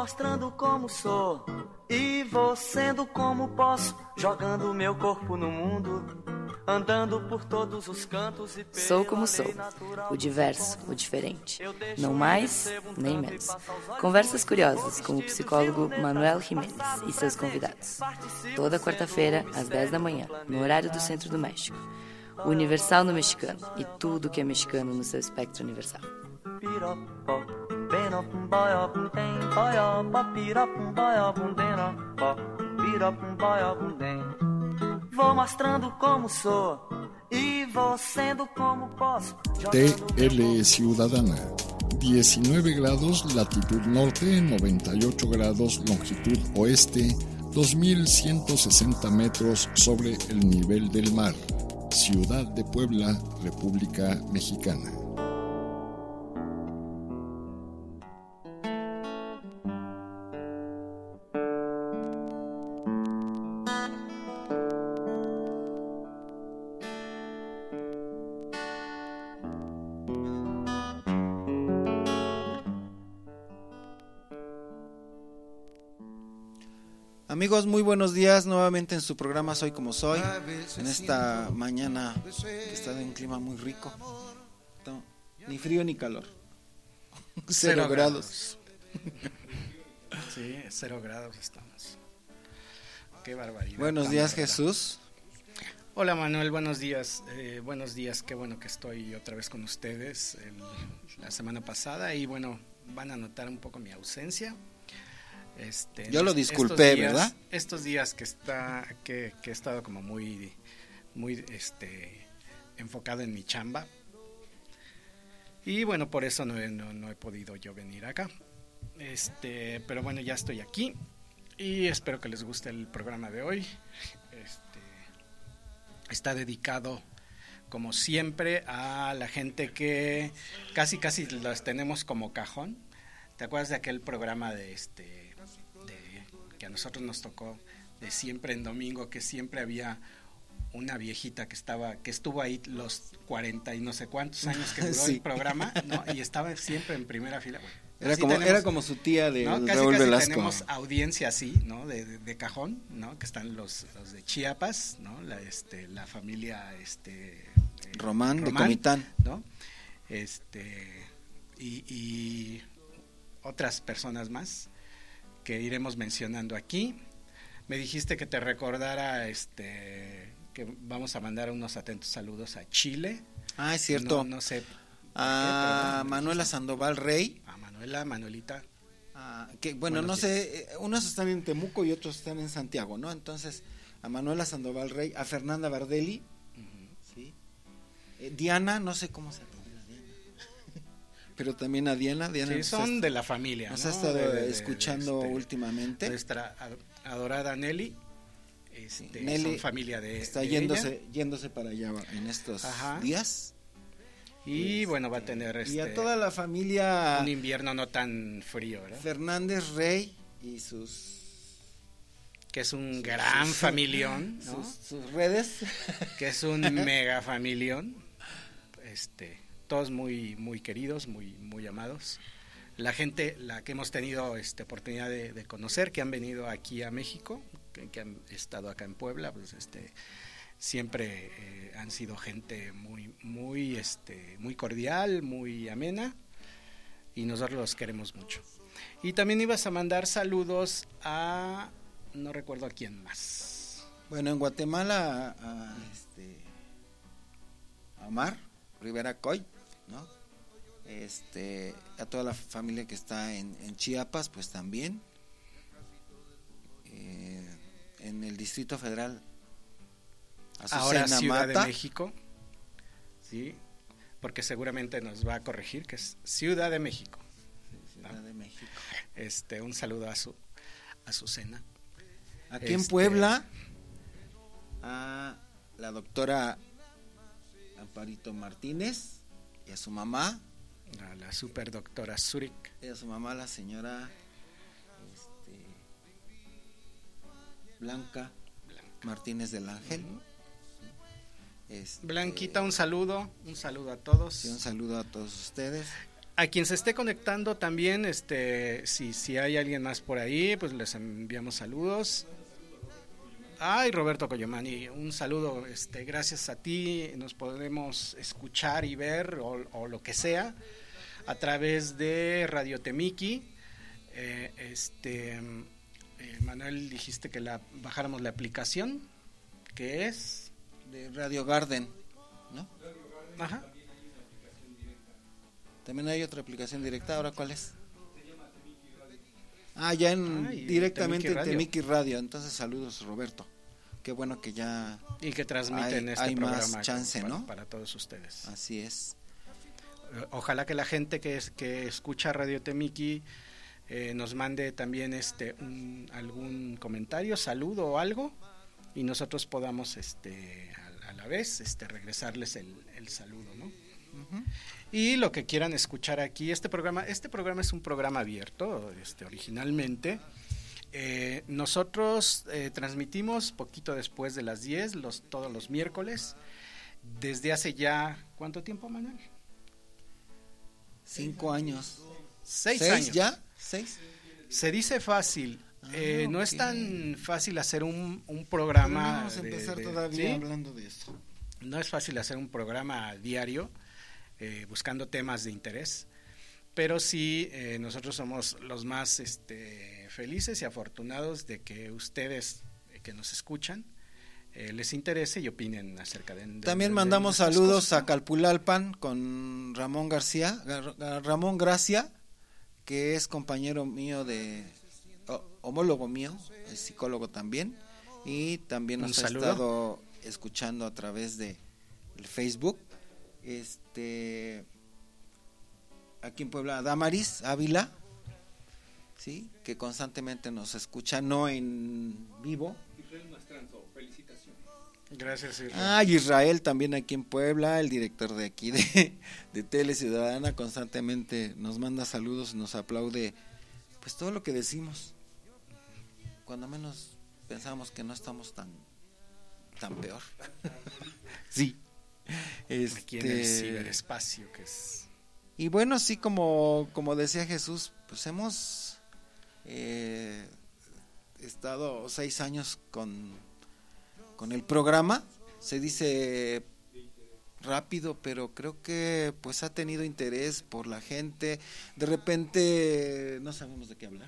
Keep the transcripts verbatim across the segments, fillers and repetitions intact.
mostrando como sou e vou sendo como posso, jogando meu corpo no mundo, andando por todos os cantos e Sou como sou, o diverso, o diferente, não mais nem menos. Conversas curiosas com o psicólogo Manuel Jiménez e seus convidados. Toda quarta-feira, às dez da manhã, no horário do Centro do México. Universal no mexicano e tudo que é mexicano no seu espectro universal. Vou mostrando como sou e vou sendo como posso. T L Ciudadana, diecinueve grados latitud norte, noventa y ocho grados longitud oeste, dos mil ciento sesenta metros sobre el nivel del mar. Ciudad de Puebla, República Mexicana. Amigos, muy buenos días nuevamente en su programa Soy Como Soy, en esta mañana que está de un clima muy rico, no, ni frío ni calor, cero, cero grados. grados. Sí, cero grados estamos. Qué barbaridad. Buenos días, Jesús. Hola Manuel, buenos días, eh, buenos días, qué bueno que estoy otra vez con ustedes el, la semana pasada y bueno, van a notar un poco mi ausencia. Este, Yo lo disculpé, días, ¿verdad? Estos días que está que, que he estado como muy muy este enfocado en mi chamba y bueno, por eso no, no, no he podido yo venir acá. Este, pero bueno, ya estoy aquí y espero que les guste el programa de hoy. Este, está dedicado como siempre a la gente que casi casi las tenemos como cajón. ¿Te acuerdas de aquel programa de este que a nosotros nos tocó de Siempre en Domingo, que siempre había una viejita que estaba que estuvo ahí los cuarenta y no sé cuántos años que duró sí. el programa, ¿no? Y estaba siempre en primera fila. Bueno, era como tenemos, era como su tía de ¿no? casi, Raúl casi Velasco. Tenemos audiencia así, ¿no? De, de, de cajón, ¿no? Que están los, los de Chiapas, ¿no? La este la familia este eh, Román, Román de Comitán, ¿no? Este y, y otras personas más que iremos mencionando aquí. Me dijiste que te recordara este que vamos a mandar unos atentos saludos a Chile. Ah, es cierto. No, no sé. A qué, Manuela Sandoval Rey. A Manuela, Manuelita. Ah, que bueno, no días. sé, unos están en Temuco y otros están en Santiago, ¿no? Entonces, a Manuela Sandoval Rey, a Fernanda Bardelli, uh-huh. ¿sí? Eh, Diana, no sé cómo se llama. Pero también a Diana, Diana sí, son está, de la familia, nos ¿no? ha estado de, de, escuchando de este, últimamente. Nuestra adorada Nelly, este, Nelly son familia de está de yéndose, ella. yéndose para allá en estos Ajá. días. Y este, bueno, va a tener este, y a toda la familia un invierno no tan frío, ¿verdad? Fernández Rey y sus que es un sus, gran sus, familión, ¿no? sus, sus redes, que es un mega familión, este todos muy muy queridos, muy muy amados. La gente, la que hemos tenido este oportunidad de, de conocer, que han venido aquí a México, que, que han estado acá en Puebla, pues este siempre eh, han sido gente muy muy este muy cordial, muy amena y nosotros los queremos mucho. Y también ibas a mandar saludos a no recuerdo a quién más. Bueno, en Guatemala a, a este a Omar Rivera Coy, ¿no? Este, a toda la familia que está en, en Chiapas, pues también. Eh, en el Distrito Federal, Azucena ahora Ciudad Mata. de México, sí, porque seguramente nos va a corregir que es Ciudad de México. Sí, Ciudad ¿no? de México. Este, un saludo a su a Azucena. Aquí este, en Puebla, a la doctora Amparito Martínez y a su mamá, a la super doctora Zurich, y a su mamá, la señora este, Blanca, Blanca Martínez del Ángel. Uh-huh. Este, Blanquita, un saludo, un saludo a todos. Sí, un saludo a todos ustedes. A quien se esté conectando también, este, si, si hay alguien más por ahí, pues les enviamos saludos. Ay, Roberto Coyomani, un saludo, este, gracias a ti nos podemos escuchar y ver o, o lo que sea a través de Radio Temiki. Eh, este, eh, Manuel, dijiste que la bajáramos la aplicación, que es de Radio Garden, ¿no? Ajá. También hay otra aplicación directa, ¿ahora cuál es? Ah, ya en Ay, directamente Temiki en Temiki Radio. Entonces, saludos, Roberto. Qué bueno que ya y que transmiten hay, este hay programa más chance, para, ¿no? para todos ustedes. Así es. Ojalá que la gente que es, que escucha Radio Temiki eh, nos mande también este un, algún comentario, saludo o algo, y nosotros podamos este a, a la vez este regresarles el, el saludo, ¿no? Uh-huh. Y lo que quieran escuchar aquí, este programa, este programa es un programa abierto, este originalmente. Eh, nosotros eh, transmitimos poquito después de las diez, los, todos los miércoles, desde hace ya, ¿cuánto tiempo, Manuel? Cinco años. Seis, ¿Seis años. ya? ¿Seis? Se dice fácil. Ah, eh, okay. No es tan fácil hacer un, un programa. Pero no vamos a empezar de, de, todavía ¿sí? hablando de eso. No es fácil hacer un programa diario, eh, buscando temas de interés. Pero sí, eh, nosotros somos los más este, felices y afortunados de que ustedes eh, que nos escuchan eh, les interese y opinen acerca de... de También de, mandamos de saludos cosas, ¿no? a Calpulalpan con Ramón García, Ramón Gracia, que es compañero mío de... Oh, homólogo mío, es psicólogo también, y también nos ha estado escuchando a través de el Facebook. Este... Aquí en Puebla, Damaris Ávila, sí, que constantemente nos escucha, no en vivo. Israel Mastranzo, felicitaciones. Gracias, Israel. Ah, Israel también aquí en Puebla, el director de aquí de, de Tele Ciudadana, constantemente nos manda saludos y nos aplaude, pues todo lo que decimos. Cuando menos pensamos que no estamos tan, tan peor. Sí. Este... Aquí en el ciberespacio, que es... Y bueno, así como, como decía Jesús, pues hemos eh, estado seis años con, con el programa. Se dice rápido, pero creo que pues ha tenido interés por la gente. De repente no sabemos de qué hablar,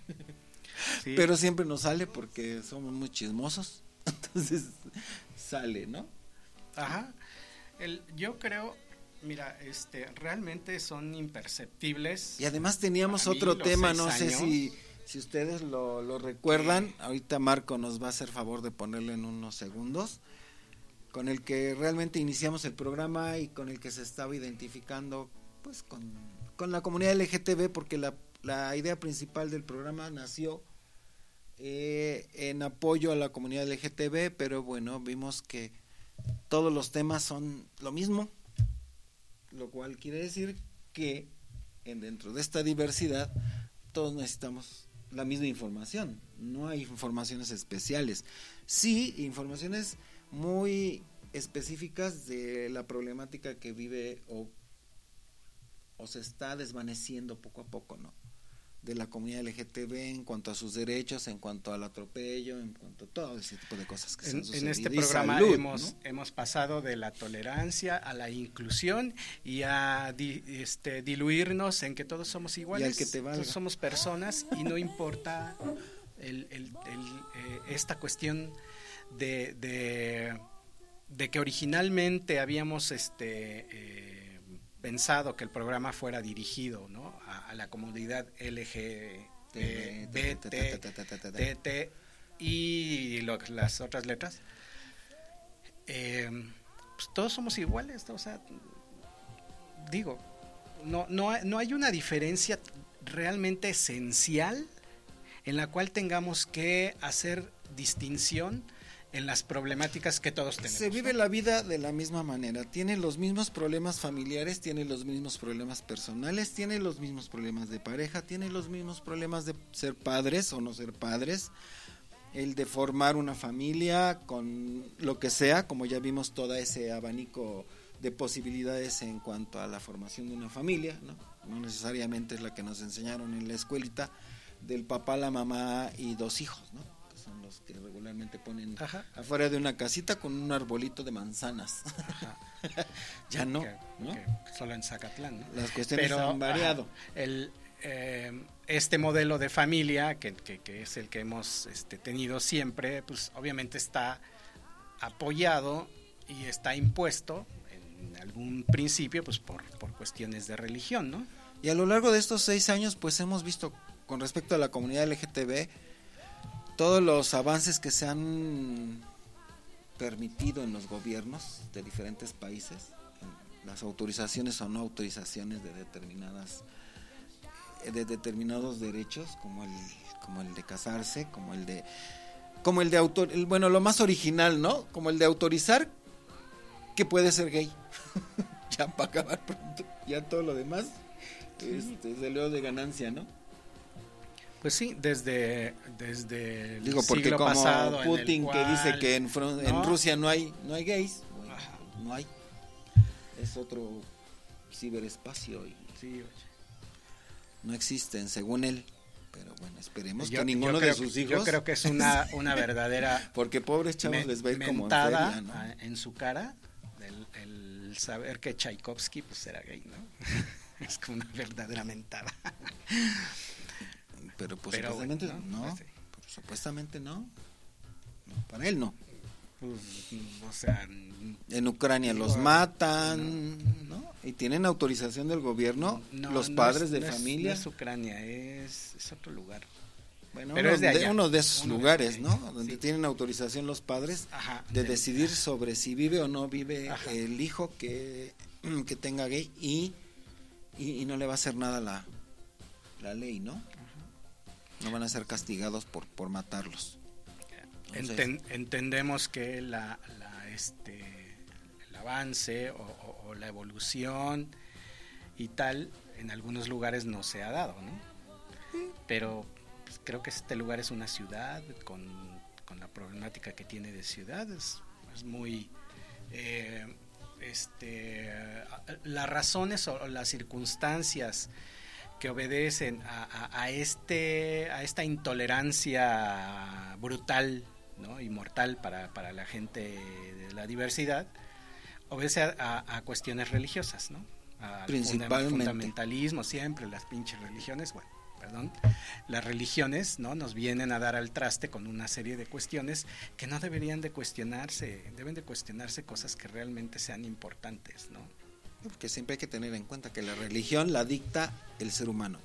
sí. Pero siempre nos sale porque somos muy chismosos. Entonces sale, ¿no? Ajá. El, yo creo... Mira, este, realmente son imperceptibles. Y además teníamos otro tema, no sé si, si ustedes lo, lo recuerdan. ¿Qué? Ahorita Marco nos va a hacer favor de ponerlo en unos segundos, con el que realmente iniciamos el programa y con el que se estaba identificando pues con, con la comunidad L G T B, porque la, la idea principal del programa nació eh, en apoyo a la comunidad L G T B, pero bueno, vimos que todos los temas son lo mismo. Lo cual quiere decir que en dentro de esta diversidad todos necesitamos la misma información, no hay informaciones especiales, sí informaciones muy específicas de la problemática que vive o, o se está desvaneciendo poco a poco, ¿no? De la comunidad L G T B en cuanto a sus derechos, en cuanto al atropello, en cuanto a todo ese tipo de cosas que en, se han en este programa salud, hemos, ¿no? hemos pasado de la tolerancia a la inclusión y a di, este, diluirnos en que todos somos iguales, y al que te valga. Todos somos personas y no importa el, el, el, eh, esta cuestión de, de, de que originalmente habíamos este eh, pensado que el programa fuera dirigido, ¿no? a, a la comunidad L G B T T y lo, las otras letras. Eh, pues todos somos iguales, o sea, digo, no, no, no hay una diferencia realmente esencial en la cual tengamos que hacer distinción en las problemáticas que todos tenemos. Se vive, ¿no?, la vida de la misma manera, tiene los mismos problemas familiares, tiene los mismos problemas personales, tiene los mismos problemas de pareja, tiene los mismos problemas de ser padres o no ser padres, el de formar una familia con lo que sea, como ya vimos todo ese abanico de posibilidades en cuanto a la formación de una familia, ¿no? no necesariamente es la que nos enseñaron en la escuelita, del papá, la mamá y dos hijos, ¿no? Que son los que regularmente ponen Ajá. afuera de una casita con un arbolito de manzanas. Ya no, que, ¿no? Que solo en Zacatlán, ¿no? Las cuestiones Pero, han variado. Ajá, el, eh, este modelo de familia, que, que, que es el que hemos este, tenido siempre, pues obviamente está apoyado y está impuesto en algún principio pues por, por cuestiones de religión, ¿no? Y a lo largo de estos seis años pues hemos visto con respecto a la comunidad L G T B todos los avances que se han permitido en los gobiernos de diferentes países, las autorizaciones o no autorizaciones de determinadas de determinados derechos como el como el de casarse, como el de como el de autor, el, bueno, lo más original, ¿no? Como el de autorizar que puede ser gay. Ya para acabar pronto, ya todo lo demás este, es de leo de ganancia, ¿no? Pues sí, desde desde el Digo, porque siglo como pasado, Putin cual, que dice que en, Fron- ¿no? en Rusia no hay no hay gays, bueno, no hay. Es otro ciberespacio y sí, no existen según él. Pero bueno, esperemos yo, que ninguno de sus que, hijos. Yo creo que es una una verdadera porque pobres chavos me, les va a ir como en feria, ¿no? En su cara el, el saber que Tchaikovsky pues era gay, ¿no? Es como una verdadera mentada. Pero pues Pero supuestamente bueno, no, pues sí. Pues, supuestamente no. No, para él no. Pues, o sea, en Ucrania digo, los matan, no. ¿no? Y tienen autorización del gobierno, no, los padres no es, de no familia. Es, no es Ucrania, es, es otro lugar. Bueno, pero uno es de, allá. de uno de esos uno lugares, de, ¿no? sí. Donde tienen autorización los padres Ajá, de del, decidir ajá. sobre si vive o no vive ajá. el hijo que, que tenga gay y, y, y no le va a hacer nada la, la ley, ¿no? Ajá. No van a ser castigados por, por matarlos. Entonces, Enten, entendemos que la, la este el avance o, o, o la evolución y tal en algunos lugares no se ha dado, ¿no? Sí. Pero pues, creo que este lugar es una ciudad con, con la problemática que tiene de ciudad, es, es muy eh, este las razones o las circunstancias que obedecen a, a, a este a esta intolerancia brutal, ¿no? y mortal para, para la gente de la diversidad, obedece a, a, a cuestiones religiosas, ¿no? Al principalmente fundamentalismo, siempre las pinches religiones, bueno, perdón, las religiones, ¿no? nos vienen a dar al traste con una serie de cuestiones que no deberían de cuestionarse, deben de cuestionarse cosas que realmente sean importantes, ¿no? Porque siempre hay que tener en cuenta que la religión la dicta el ser humano.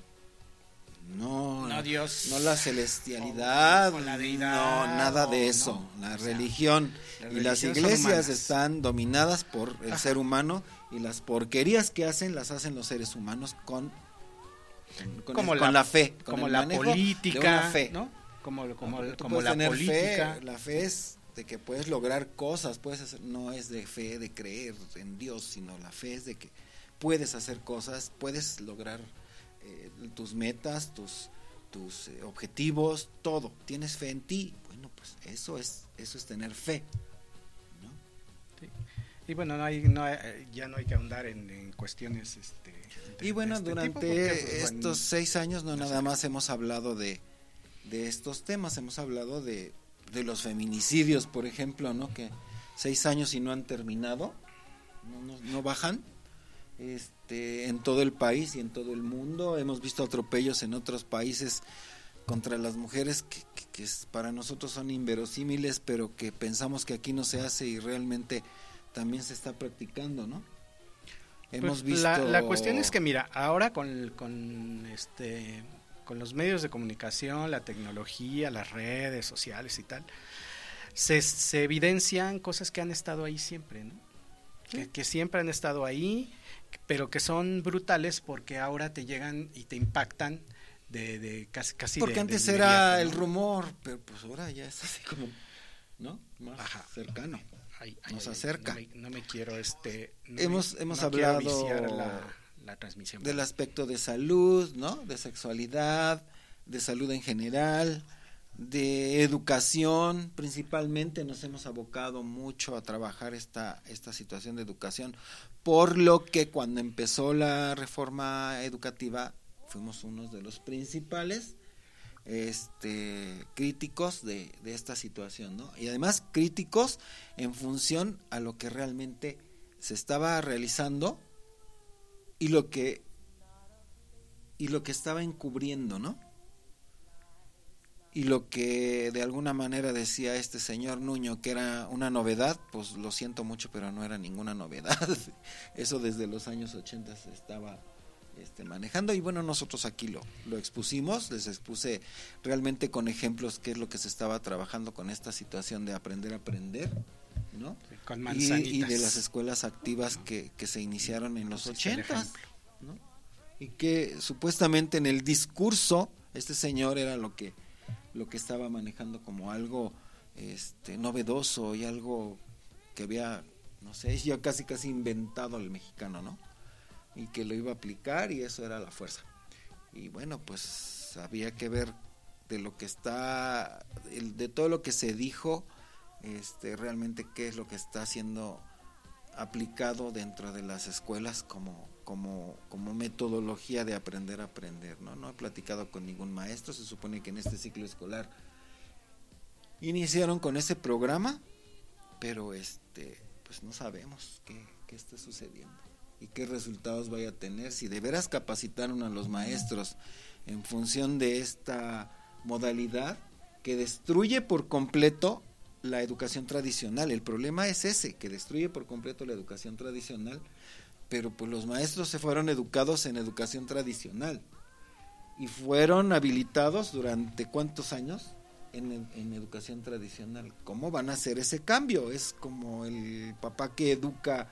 No, no Dios, no la celestialidad, o, o la deidad, no, nada de o, eso. No, la, o sea, religión la y las iglesias están dominadas por el Ajá. ser humano y las porquerías que hacen las hacen los seres humanos con con, como el, la, con la fe, con como el la política, de una fe, ¿no? Como como, no, como la política, fe, la fe es de que puedes lograr cosas, puedes hacer, no es de fe de creer en Dios, sino la fe es de que puedes hacer cosas, puedes lograr eh, tus metas, tus tus eh, objetivos, todo, tienes fe en ti, bueno, pues eso es eso es tener fe, ¿no? Sí. Y bueno, no hay, no hay, ya no hay que ahondar en, en cuestiones este, de, y bueno, de este durante tipo porque, pues, estos bueno, seis años no nada más hemos hablado de de estos temas, hemos hablado de de los feminicidios, por ejemplo, ¿no? Que seis años y no han terminado, no, no, no bajan. Este, en todo el país y en todo el mundo hemos visto atropellos en otros países contra las mujeres que, que, que para nosotros son inverosímiles, pero que pensamos que aquí no se hace y realmente también se está practicando, ¿no? Hemos pues visto la, la cuestión es que mira, ahora con, con este con los medios de comunicación, la tecnología, las redes sociales y tal, se, se evidencian cosas que han estado ahí siempre, ¿no? ¿Sí? Que, que siempre han estado ahí, pero que son brutales porque ahora te llegan y te impactan de, de casi, casi porque de, antes de era el ¿no? rumor, pero pues ahora ya es así como, ¿no? Más Ajá. cercano, ay, ay, nos ay, acerca. No me, no me quiero este no hemos me, hemos no hablado la, la transmisión del aspecto de salud, ¿no? De sexualidad, de salud en general, de educación, principalmente nos hemos abocado mucho a trabajar esta esta situación de educación por lo que cuando empezó la reforma educativa fuimos unos de los principales este críticos de, de esta situación, ¿no? Y además críticos en función a lo que realmente se estaba realizando y lo que y lo que estaba encubriendo, ¿no? Y lo que de alguna manera decía este señor Nuño que era una novedad, pues lo siento mucho, pero no era ninguna novedad. Eso desde los años ochenta se estaba este, manejando, y bueno, nosotros aquí lo, lo expusimos, les expuse realmente con ejemplos qué es lo que se estaba trabajando con esta situación de aprender a aprender, ¿no? Con y, manzanitas. y de las escuelas activas que, que se iniciaron en los ochentas, ¿no? Y que supuestamente en el discurso este señor era lo que lo que estaba manejando como algo este novedoso y algo que había, no sé, ya casi casi inventado el mexicano, ¿no? Y que lo iba a aplicar, y eso era la fuerza. Y bueno, pues había que ver de lo que está, de todo lo que se dijo, este realmente qué es lo que está siendo aplicado dentro de las escuelas como como como metodología de aprender a aprender, ¿no? No he platicado con ningún maestro, se supone que en este ciclo escolar iniciaron con ese programa, pero este pues no sabemos qué, qué está sucediendo y qué resultados vaya a tener, si de veras capacitaron a los maestros en función de esta modalidad que destruye por completo la educación tradicional. El problema es ese, que destruye por completo la educación tradicional, pero pues los maestros se fueron educados en educación tradicional y fueron habilitados durante ¿cuántos años? En, en educación tradicional. ¿Cómo van a hacer ese cambio? Es como el papá que educa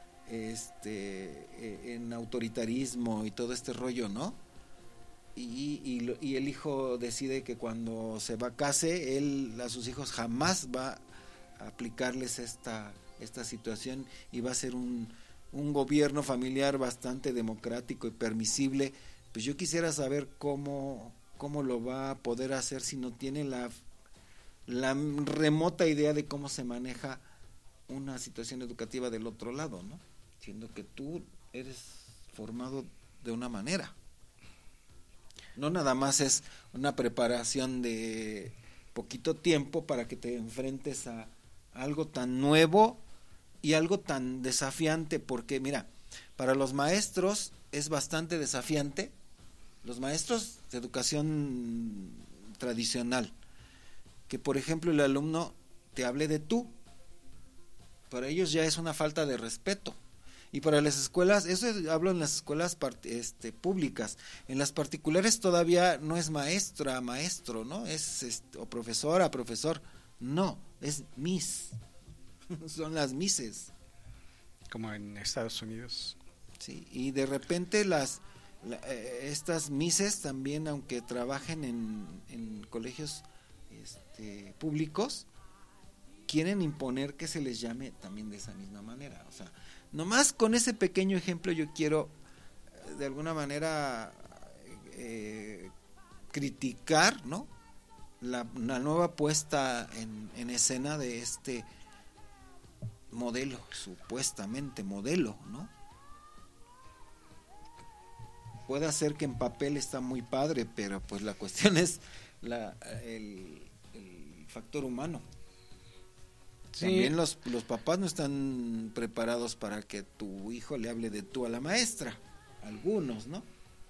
este en autoritarismo y todo este rollo, ¿no? Y, y, y el hijo decide que cuando se va a case, él a sus hijos jamás va a aplicarles esta, esta situación, y va a ser un, un gobierno familiar bastante democrático y permisible. Pues yo quisiera saber cómo, cómo lo va a poder hacer si no tiene la, la remota idea de cómo se maneja una situación educativa del otro lado, ¿no? Siendo que tú eres formado de una manera. No nada más es una preparación de poquito tiempo para que te enfrentes a algo tan nuevo y algo tan desafiante, porque mira, para los maestros es bastante desafiante, los maestros de educación tradicional, que por ejemplo el alumno te hable de tú, para ellos ya es una falta de respeto. Y para las escuelas, eso es, hablo en las escuelas part, este, públicas, en las particulares todavía no es maestra, maestro, ¿no? Es este, o profesora, profesor, no, es miss, son las misses. Como en Estados Unidos. Sí, y de repente las la, eh, estas misses también, aunque trabajen en, en colegios este, públicos, quieren imponer que se les llame también de esa misma manera, o sea, nomás con ese pequeño ejemplo yo quiero de alguna manera eh, criticar, ¿no? La, la nueva puesta en, en escena de este modelo, supuestamente modelo, ¿no? Puede ser que en papel está muy padre, pero pues la cuestión es la, el, el factor humano. Sí. También los, los papás no están preparados para que tu hijo le hable de tú a la maestra, algunos, ¿no?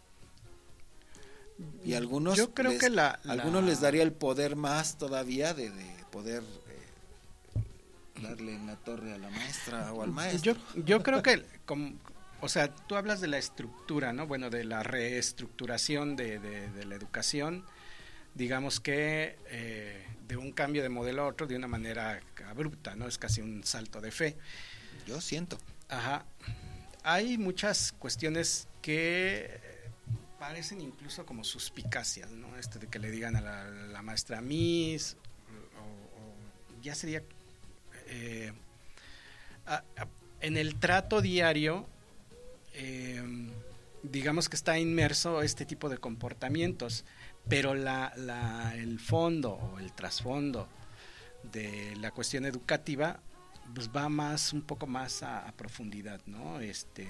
Y algunos, yo creo les, que la, la... algunos les daría el poder más todavía de, de poder eh, darle en la torre a la maestra o al maestro. Yo, yo creo que, como, o sea, tú hablas de la estructura, ¿no? Bueno, de la reestructuración de, de, de la educación, digamos que eh, de un cambio de modelo a otro de una manera abrupta, ¿no? Es casi un salto de fe. Yo siento. Ajá. Hay muchas cuestiones que parecen incluso como suspicacias, ¿no? Esto de que le digan a la, la maestra Miss, o, o ya sería eh, a, a, en el trato diario, eh, digamos que está inmerso este tipo de comportamientos, pero la, la, el fondo o el trasfondo de la cuestión educativa pues va más, un poco más a, a profundidad, ¿no? Este,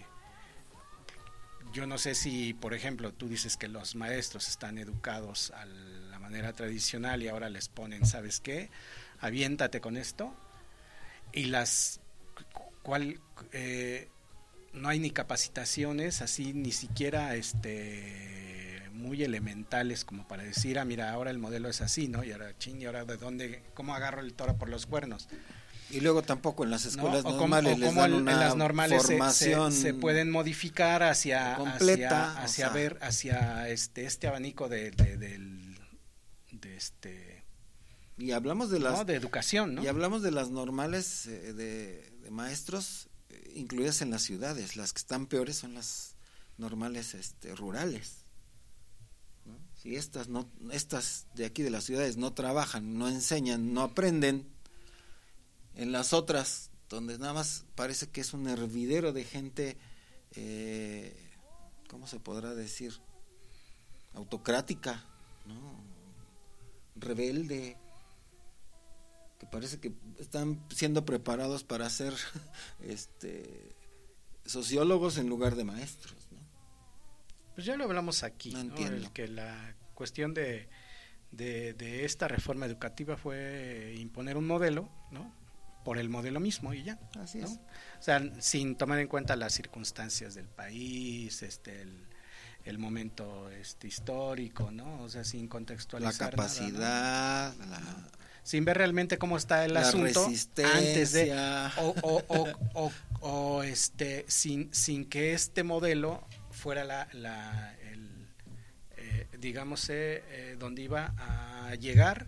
yo no sé si, por ejemplo, tú dices que los maestros están educados a la manera tradicional y ahora les ponen, ¿sabes qué? Aviéntate con esto, y las, cuál, eh, no hay ni capacitaciones, así ni siquiera, este, muy elementales como para decir, ah, mira, ahora el modelo es así, ¿no? Y ahora, ching, y ahora de dónde, cómo agarro el toro por los cuernos. Y luego tampoco en las escuelas ¿no? normales o como, les o como dan en una las normales formación se, se, se pueden modificar hacia completa, hacia, hacia o sea, ver hacia este este abanico de, de, de, de este y hablamos de las ¿no? de educación, ¿no? Y hablamos de las normales eh, de, de maestros eh, incluidas en las ciudades. Las que están peores son las normales este, rurales, ¿no? Si estas no estas de aquí de las ciudades no trabajan, no enseñan, no aprenden, en las otras, donde nada más parece que es un hervidero de gente, eh, ¿cómo se podrá decir? Autocrática, ¿no? Rebelde, que parece que están siendo preparados para ser este, sociólogos en lugar de maestros, ¿no? Pues ya lo hablamos aquí, no, ¿no? Entiendo. El que la cuestión de, de, de esta reforma educativa fue imponer un modelo, ¿no? Por el modelo mismo y ya. Así ¿no? es. O sea, sin tomar en cuenta las circunstancias del país, este, el, el momento este, histórico, ¿no? O sea, sin contextualizar la capacidad, nada, ¿no? la, sin ver realmente cómo está el la asunto antes de o, o, o, o, o este sin sin que este modelo fuera la, la el eh, digamos eh, eh, donde iba a llegar.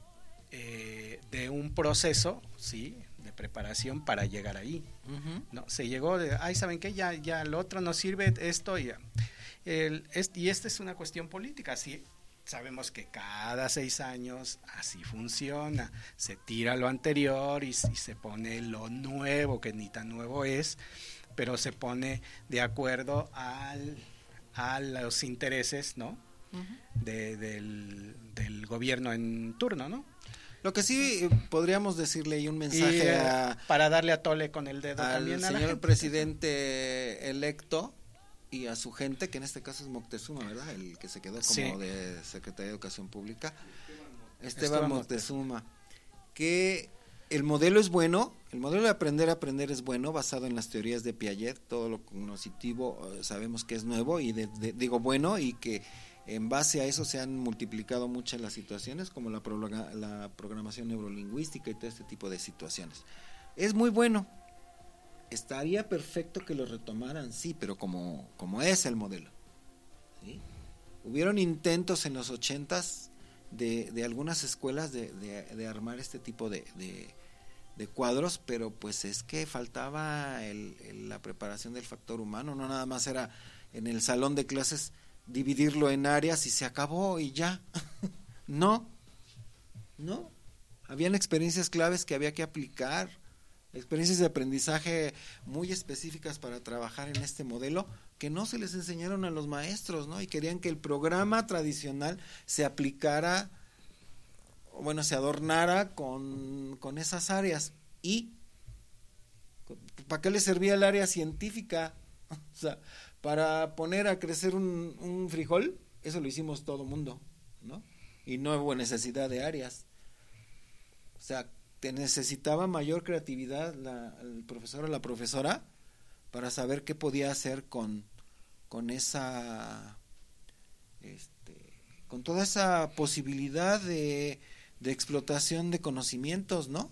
Eh, de un proceso, sí, de preparación para llegar ahí. Uh-huh. No, se llegó de, ay, ¿saben qué? Ya, ya, lo otro no sirve, esto y ya. El, este, y esta es una cuestión política, sí. Sabemos que cada seis años así funciona, se tira lo anterior y, y se pone lo nuevo, que ni tan nuevo es, pero se pone de acuerdo al, a los intereses, ¿no? Uh-huh. de, del, del gobierno en turno, ¿no? Lo que sí podríamos decirle ahí un mensaje y, eh, a, para darle a tole con el dedo al también a señor la gente, presidente electo y a su gente, que en este caso es Moctezuma, ¿verdad? El que se quedó como sí. de Secretaría de Educación Pública, Esteban, Esteban Moctezuma, que el modelo es bueno, el modelo de aprender a aprender es bueno, basado en las teorías de Piaget, todo lo cognitivo sabemos que es nuevo y de, de, digo bueno, y que en base a eso se han multiplicado muchas las situaciones, como la, programa, la programación neurolingüística y todo este tipo de situaciones. Es muy bueno. Estaría perfecto que lo retomaran, sí, pero como, como es el modelo, ¿sí? Hubieron intentos en los ochentas de, de algunas escuelas de, de, de armar este tipo de, de, de cuadros, pero pues es que faltaba el, el, la preparación del factor humano, no nada más era en el salón de clases dividirlo en áreas y se acabó y ya. no, no, habían experiencias claves que había que aplicar, experiencias de aprendizaje muy específicas para trabajar en este modelo que no se les enseñaron a los maestros, ¿no? Y querían que el programa tradicional se aplicara, bueno, se adornara con, con esas áreas. ¿Y para qué les servía el área científica? O sea, para poner a crecer un, un frijol, eso lo hicimos todo mundo, ¿no? Y no hubo necesidad de áreas. O sea, te necesitaba mayor creatividad la, el profesor o la profesora para saber qué podía hacer con, con esa este, con toda esa posibilidad de, de explotación de conocimientos, ¿no?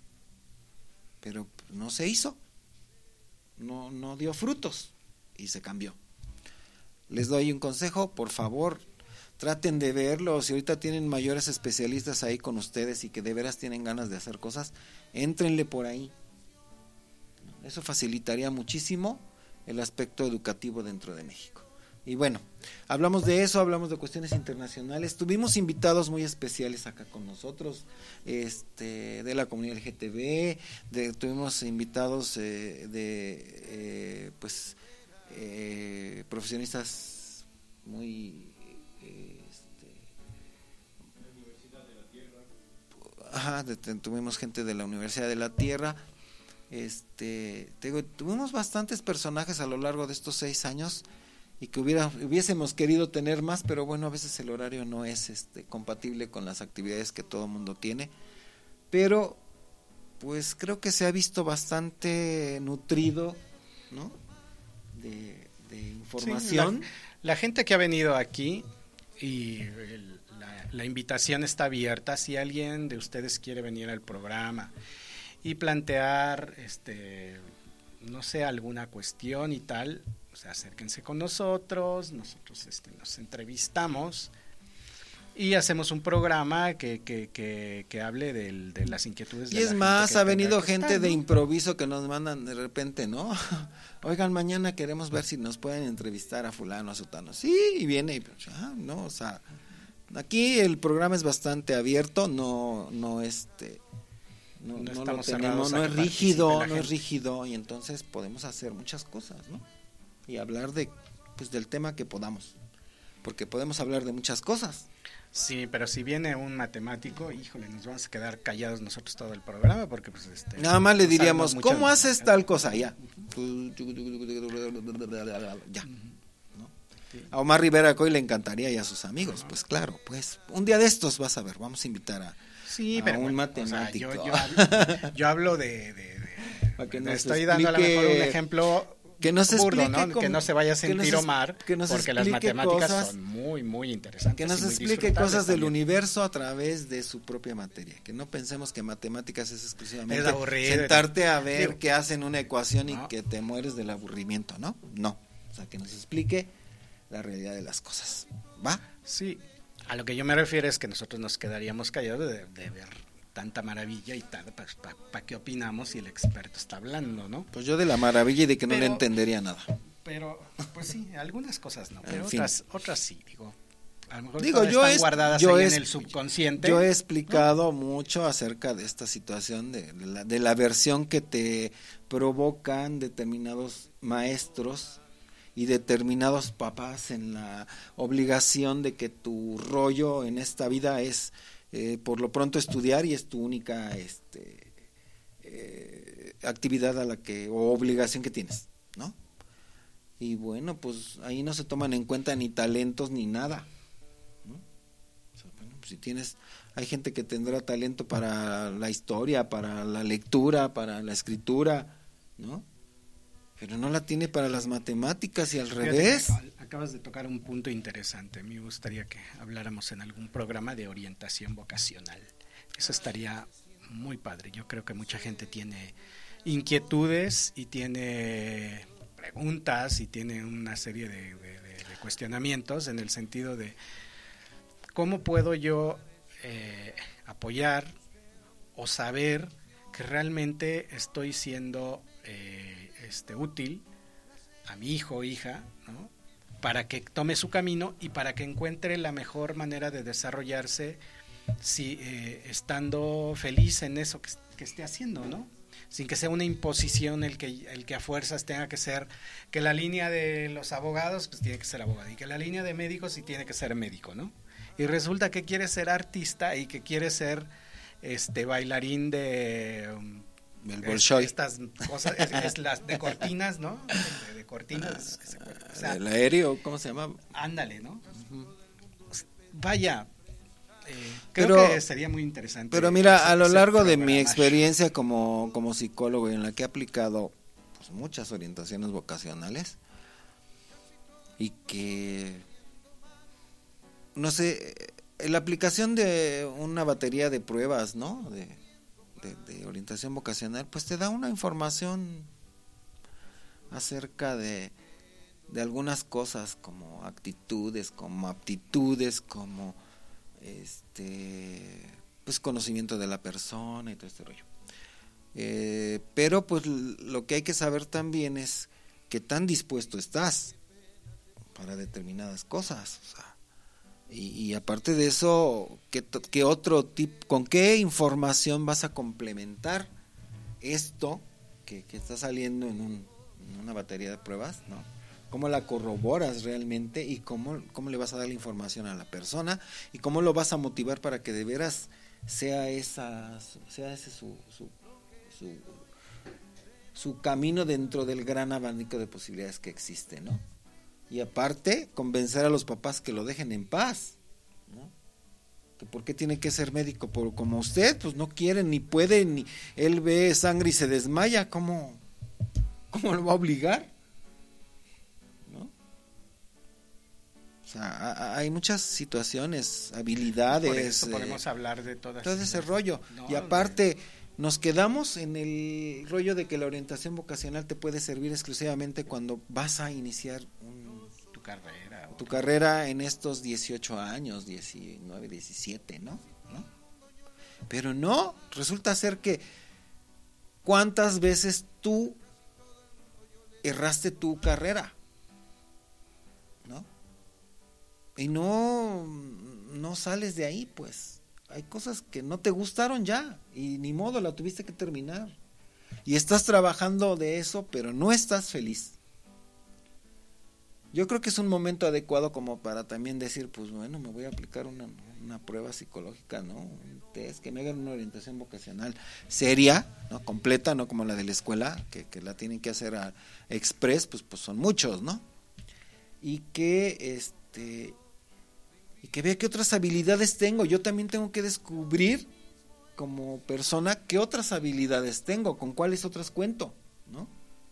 Pero no se hizo, no, no dio frutos y se cambió. Les doy un consejo, por favor, traten de verlo. Si ahorita tienen mayores especialistas ahí con ustedes y que de veras tienen ganas de hacer cosas, éntrenle por ahí. Eso facilitaría muchísimo el aspecto educativo dentro de México. Y bueno, hablamos de eso, hablamos de cuestiones internacionales. Tuvimos invitados muy especiales acá con nosotros, este, de la comunidad L G T B, de, tuvimos invitados eh, de, eh, pues, eh, profesionistas muy... Eh, este, Ajá, de, de, tuvimos gente de la Universidad de la Tierra. Este, te digo, tuvimos bastantes personajes a lo largo de estos seis años y que hubiera, hubiésemos querido tener más, pero bueno, a veces el horario no es este compatible con las actividades que todo mundo tiene. Pero pues creo que se ha visto bastante nutrido, ¿no? De, de información. Sí, la, la gente que ha venido aquí y el, la, la invitación está abierta. Si alguien de ustedes quiere venir al programa y plantear, este, no sé, alguna cuestión y tal, o sea, acérquense con nosotros, nosotros este, nos entrevistamos y hacemos un programa que, que, que, que hable del, de las inquietudes de y la es gente más, que ha venido que gente estar, de ¿no? improviso que nos mandan de repente, ¿no? Oigan, mañana queremos ver si nos pueden entrevistar a fulano, a sutano. Sí, y viene y pues, ah, no, o sea, aquí el programa es bastante abierto, no, no este, no, No no lo estamos tenemos, cerrados a no que es participe rígido, la no es gente. rígido, y entonces podemos hacer muchas cosas, ¿no? Y hablar de, pues, del tema que podamos, porque podemos hablar de muchas cosas. Sí, pero si viene un matemático, híjole, nos vamos a quedar callados nosotros todo el programa porque pues este Nada más le no diríamos, sabemos mucho ¿cómo de- haces tal cosa? Ya. Ya. ¿No? A Omar Rivera Coy le encantaría y a sus amigos, pues claro, pues un día de estos vas a ver, vamos a invitar a, Sí, a pero un bueno, matemático. o sea, yo, yo hablo, yo hablo de, de, de- Para que de- nos estoy dando a lo mejor un explique- ejemplo que nos burdo, explique ¿no? cómo- Que no se vaya a que nos sentir es- Omar, que nos porque las explique matemáticas cosas- son muy, muy interesantes. que nos y muy explique disfrutables cosas del también. universo a través de su propia materia, que no pensemos que matemáticas es exclusivamente Es aburrido. sentarte a ver Digo, qué hacen una ecuación y no. que te mueres del aburrimiento, ¿no? No, o sea, que nos explique la realidad de las cosas, ¿va? Sí, a lo que yo me refiero es que nosotros nos quedaríamos callados de, de ver tanta maravilla y tal, ¿para pa, pa qué opinamos si el experto está hablando, no? Pues yo de la maravilla y de que no le Pero- entendería nada. Pero, pues sí, algunas cosas no, En pero fin. otras, otras sí, digo. A lo mejor Digo, todavía yo están es- guardadas yo ahí es- en el subconsciente. Yo he explicado mucho acerca de esta situación, de, de la, de la aversión que te provocan determinados maestros y determinados papás en la obligación de que tu rollo en esta vida es eh, por lo pronto estudiar y es tu única este, eh, actividad a la que o obligación que tienes, ¿no? Y bueno, pues ahí no se toman en cuenta ni talentos ni nada, ¿no? O sea, bueno, pues si tienes, hay gente que tendrá talento para la historia, para la lectura, para la escritura, ¿no? Pero no la tiene para las matemáticas y al Fíjate revés. que acabas- Acabas de tocar un punto interesante. Me gustaría que habláramos en algún programa de orientación vocacional. Eso estaría muy padre. Yo creo que mucha gente tiene inquietudes y tiene preguntas y tiene una serie de, de- de- de cuestionamientos en el sentido de cómo puedo yo eh, apoyar o saber que realmente estoy siendo eh, este, útil a mi hijo o hija, ¿no? Para que tome su camino y para que encuentre la mejor manera de desarrollarse si, eh, estando feliz en eso que, que esté haciendo, ¿no? Sin que sea una imposición el que, el que a fuerzas tenga que ser, que la línea de los abogados pues tiene que ser abogado y que la línea de médicos sí tiene que ser médico, ¿no? Y resulta que quiere ser artista y que quiere ser este bailarín de... um, El es- Bolshoi. estas cosas, es, es las de cortinas, ¿no? De, de cortinas, que se acuerdan. O sea, El aéreo, ¿cómo se llama? ándale, ¿no? Vaya, eh, creo Pero- que sería muy interesante. Pero mira, ese- a lo ese largo de mi programa. experiencia como, como psicólogo en la que he aplicado pues, muchas orientaciones vocacionales y que, no sé, eh, la aplicación de una batería de pruebas, ¿no? De, de, de orientación vocacional, pues te da una información acerca de, de algunas cosas como actitudes, como aptitudes, como este pues conocimiento de la persona y todo este rollo. Eh, pero pues lo que hay que saber también es qué tan dispuesto estás para determinadas cosas, o sea, y, y aparte de eso, ¿qué, to- qué otro tipo, con qué información vas a complementar esto que, que está saliendo en, un, en una batería de pruebas, ¿no? ¿Cómo la corroboras realmente y cómo, cómo le vas a dar la información a la persona y cómo lo vas a motivar para que de veras sea esa, sea ese su, su, su, su camino dentro del gran abanico de posibilidades que existe, ¿no? Y aparte, convencer a los papás que lo dejen en paz, ¿no? Que por qué tiene que ser médico, por, como usted, pues no quiere, ni puede, ni él ve sangre y se desmaya, ¿cómo, cómo lo va a obligar? ¿No? O sea, hay muchas situaciones, habilidades. Por eso podemos eh, hablar de todas. todo ese rollo. No, y aparte, nos quedamos en el rollo de que la orientación vocacional te puede servir exclusivamente cuando vas a iniciar un, tu carrera. tu carrera en estos dieciocho años, diecinueve, diecisiete, ¿no? ¿no? Pero no, resulta ser que ¿cuántas veces tú erraste tu carrera? ¿No? Y no, no sales de ahí, pues. Hay cosas que no te gustaron ya, y ni modo, la tuviste que terminar. Y estás trabajando de eso, pero no estás feliz. Yo creo que es un momento adecuado como para también decir, pues bueno, me voy a aplicar una, una prueba psicológica, ¿no? Un test, que me hagan una orientación vocacional seria, ¿no? Completa, no como la de la escuela, que, que la tienen que hacer a express, pues, pues son muchos, ¿no? Y que, este, y que vea qué otras habilidades tengo. Yo también tengo que descubrir como persona qué otras habilidades tengo, con cuáles otras cuento, ¿no?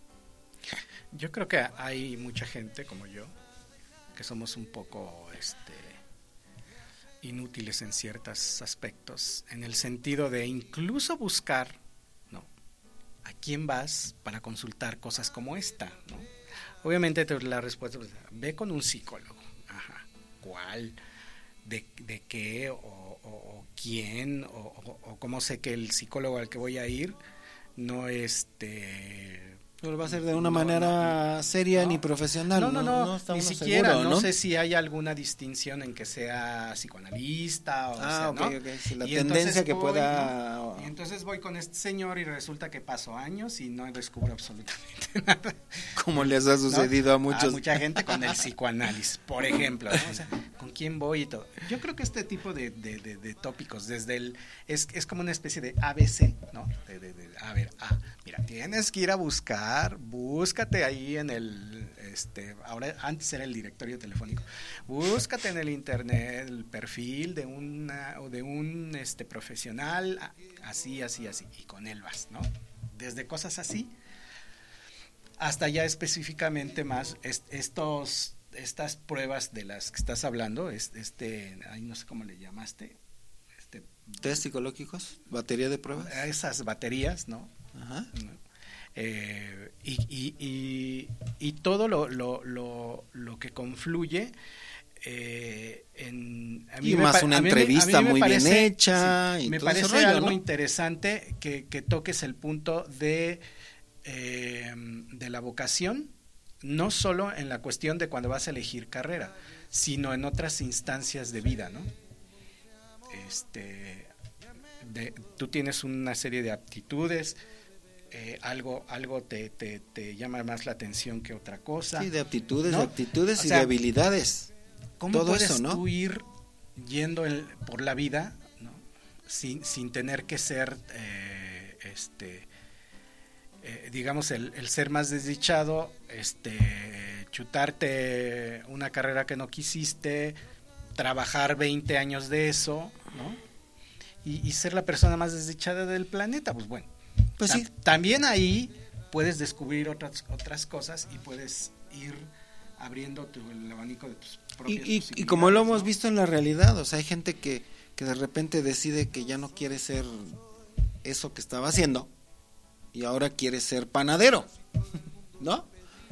Yo creo que hay mucha gente como yo que somos un poco este inútiles en ciertos aspectos, en el sentido de incluso buscar, ¿no? ¿A quién vas para consultar cosas como esta, ¿no? Obviamente la respuesta es, ve con un psicólogo. Ajá. ¿Cuál? ¿De, de qué? ¿O, o, o quién? O, o, ¿O cómo sé que el psicólogo al que voy a ir no este... No lo va a hacer de una no, manera no, seria no, ni profesional. No, no, no, no, no ni siquiera, seguro, ¿no? ¿no? sé si hay alguna distinción en que sea psicoanalista o ah, sea, ok, ¿no? ok, si la Y tendencia que voy, pueda... ¿no? Y entonces voy con este señor y resulta que paso años y no descubro absolutamente nada. Como les ha sucedido ¿no? a muchos. A mucha gente con el psicoanálisis, por ejemplo, ¿no? O sea, ¿con quién voy y todo? Yo creo que este tipo de, de, de, de tópicos, desde el, es, es como una especie de A B C, ¿no? De, de, de, a ver, ah, mira, tienes que ir a buscar, búscate ahí en el, este, ahora, antes era el directorio telefónico, búscate en el internet el perfil de una, o de un, este, profesional, así, así, así, y con él vas, ¿no? Desde cosas así, hasta ya específicamente más est, estos, estas pruebas de las que estás hablando, este, ay, no sé cómo le llamaste, este, test psicológicos, batería de pruebas, esas baterías, ¿no? Ajá. Eh, y, y, y, y todo lo, lo, lo, lo que confluye eh, en a mí y me más pa- una a mí me- entrevista a mí me muy parece, bien hecha sí, y me todo ese parece rollo, algo ¿no? interesante que, que toques el punto de eh, de la vocación, no solo en la cuestión de cuando vas a elegir carrera, sino en otras instancias de vida, ¿no? Este, de, tú tienes una serie de aptitudes, eh, algo algo te, te, te llama más la atención que otra cosa. Sí, de aptitudes, ¿no? de aptitudes O y sea, de habilidades. ¿Cómo todo puedes eso, ¿no? tú ir yendo el, por la vida, ¿no? sin, sin tener que ser, eh, este, eh, digamos, el, el ser más desdichado, este, chutarte una carrera que no quisiste, trabajar veinte años de eso, ¿no? Y, y ser la persona más desdichada del planeta? Pues bueno, Pues ta- sí. también ahí puedes descubrir otras, otras cosas y puedes ir abriendo tu, el abanico de tus Y, propias y, y posibilidades, como lo hemos ¿no? visto en la realidad, o sea, hay gente que, que de repente decide que ya no quiere ser eso que estaba haciendo y ahora quiere ser panadero, ¿no?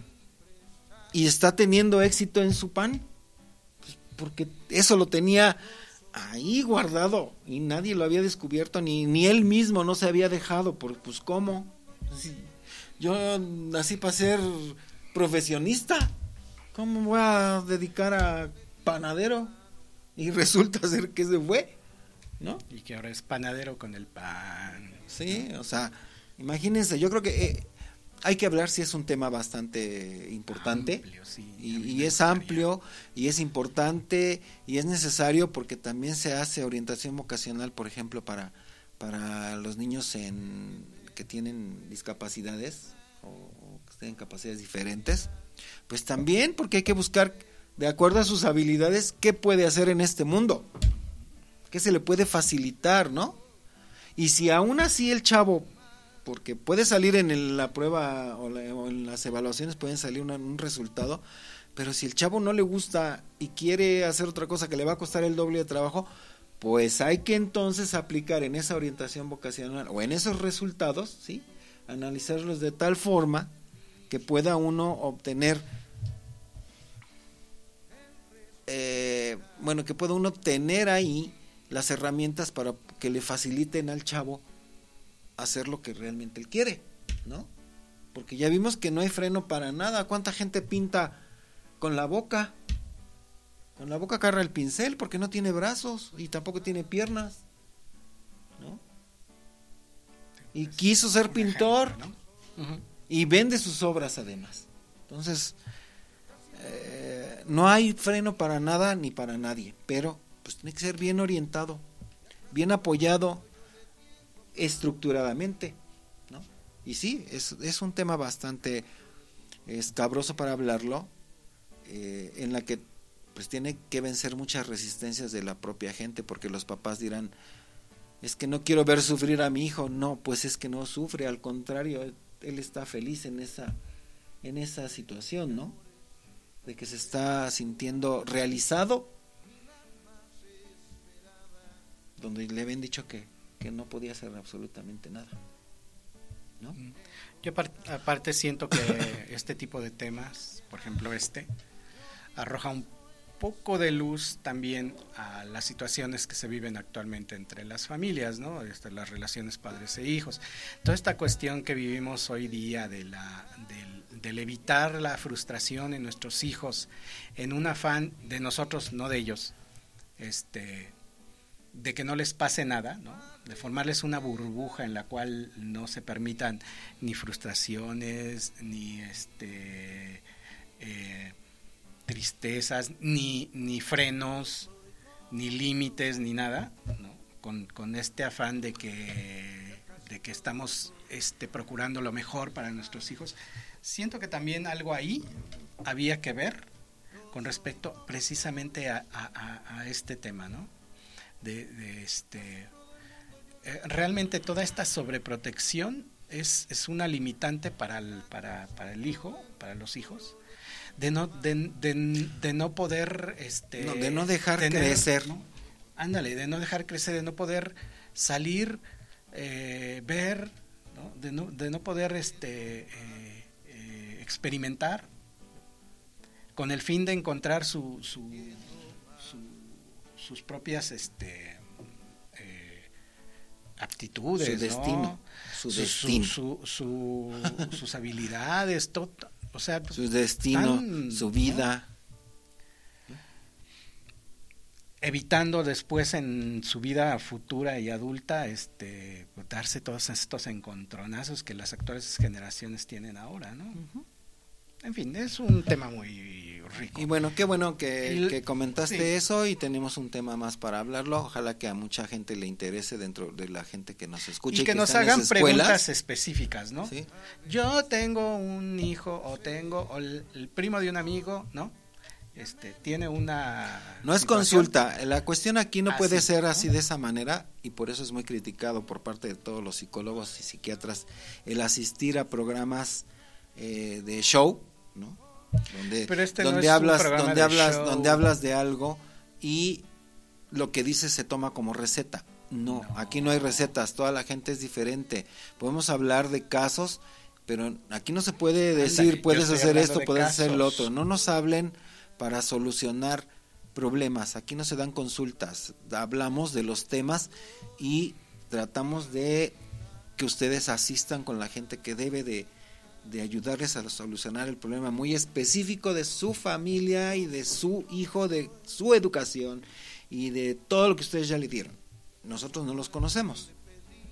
Y está teniendo éxito en su pan, pues porque eso lo tenía ahí guardado y nadie lo había descubierto, ni, ni él mismo no se había dejado, por, pues ¿cómo? Si yo nací para ser profesionista, ¿cómo voy a dedicar a panadero? Y resulta ser que se fue, ¿no? Y que ahora es panadero con el pan. Sí, o sea, imagínense, yo creo que eh, hay que hablar, si es un tema bastante importante, amplio, sí, y, y es amplio, y es importante, y es necesario porque también se hace orientación vocacional, por ejemplo, para, para los niños en, que tienen discapacidades, o, o que tienen capacidades diferentes, pues también porque hay que buscar, de acuerdo a sus habilidades, qué puede hacer en este mundo, qué se le puede facilitar, ¿no? Y si aún así el chavo, porque puede salir en el, la prueba o, la, o en las evaluaciones pueden salir una, un resultado, pero si el chavo no le gusta y quiere hacer otra cosa que le va a costar el doble de trabajo, pues hay que entonces aplicar en esa orientación vocacional o en esos resultados, ¿sí? Analizarlos de tal forma que pueda uno obtener, eh, bueno, que pueda uno tener ahí las herramientas para que le faciliten al chavo hacer lo que realmente él quiere, ¿no? Porque ya vimos que no hay freno para nada. ¿Cuánta gente pinta con la boca? Con la boca agarra el pincel porque no tiene brazos y tampoco tiene piernas, ¿no? Y quiso ser pintor, ¿no? Uh-huh. Y vende sus obras además. Entonces, eh, no hay freno para nada ni para nadie, pero pues tiene que ser bien orientado, bien apoyado estructuradamente, ¿no? Y sí, es, es un tema bastante escabroso para hablarlo, eh, en la que pues tiene que vencer muchas resistencias de la propia gente, porque los papás dirán, es que no quiero ver sufrir a mi hijo. No, pues es que no sufre, al contrario, él está feliz en esa, en esa situación, ¿no? De que se está sintiendo realizado, donde le habían dicho que, que no podía hacer absolutamente nada, ¿no? Yo aparte, aparte siento que este tipo de temas, por ejemplo este, arroja un poco de luz también a las situaciones que se viven actualmente entre las familias, ¿no? Este, las relaciones padres e hijos. Toda esta cuestión que vivimos hoy día de la, del, del evitar la frustración en nuestros hijos, en un afán de nosotros, no de ellos, este, de que no les pase nada, ¿no? De formarles una burbuja en la cual no se permitan ni frustraciones, ni este... Eh, tristezas, ni, ni frenos, ni límites, ni nada, ¿no? Con, con este afán de que, de que estamos este, procurando lo mejor para nuestros hijos. Siento que también algo ahí había que ver con respecto precisamente a, a, a este tema, ¿no? De, de este, eh, realmente toda esta sobreprotección es, es una limitante para el, para, para el hijo, para los hijos, de no de, de, de no poder este no, de no dejar tener, crecer, ¿no? Ándale, de no dejar crecer, de no poder salir, eh, ver, ¿no? De no de no poder este eh, eh, experimentar con el fin de encontrar su, su, su sus propias este eh, aptitudes, su destino, ¿no? su, su destino. Su, su, su, sus habilidades, todo. O sea, su destino, tan, su vida, ¿no? Evitando después en su vida futura y adulta este darse todos estos encontronazos que las actuales generaciones tienen ahora, ¿no? Uh-huh. En fin, es un tema muy rico. Y bueno, qué bueno que, El, que comentaste sí. eso, y tenemos un tema más para hablarlo. Ojalá que a mucha gente le interese, dentro de la gente que nos escucha. Y, y que, que nos hagan preguntas específicas, ¿no? ¿Sí? Yo tengo un hijo, o tengo o el, el primo de un amigo, ¿no? Este, tiene una... No es consulta, la cuestión aquí no así, puede ser ¿no? así de esa manera, y por eso es muy criticado por parte de todos los psicólogos y psiquiatras el asistir a programas eh, de show, ¿no? Donde, Pero este donde no es hablas, un programa donde de hablas, show. donde hablas de algo y lo que dices se toma como receta. No, no, aquí no hay recetas, toda la gente es diferente. Podemos hablar de casos, pero aquí no se puede decir, Ándale, puedes hacer esto, puedes casos. hacer lo otro. No nos hablen para solucionar problemas. Aquí no se dan consultas, hablamos de los temas y tratamos de que ustedes asistan con la gente que debe de de ayudarles a solucionar el problema muy específico de su familia y de su hijo, de su educación y de todo lo que ustedes ya le dieron. Nosotros no los conocemos.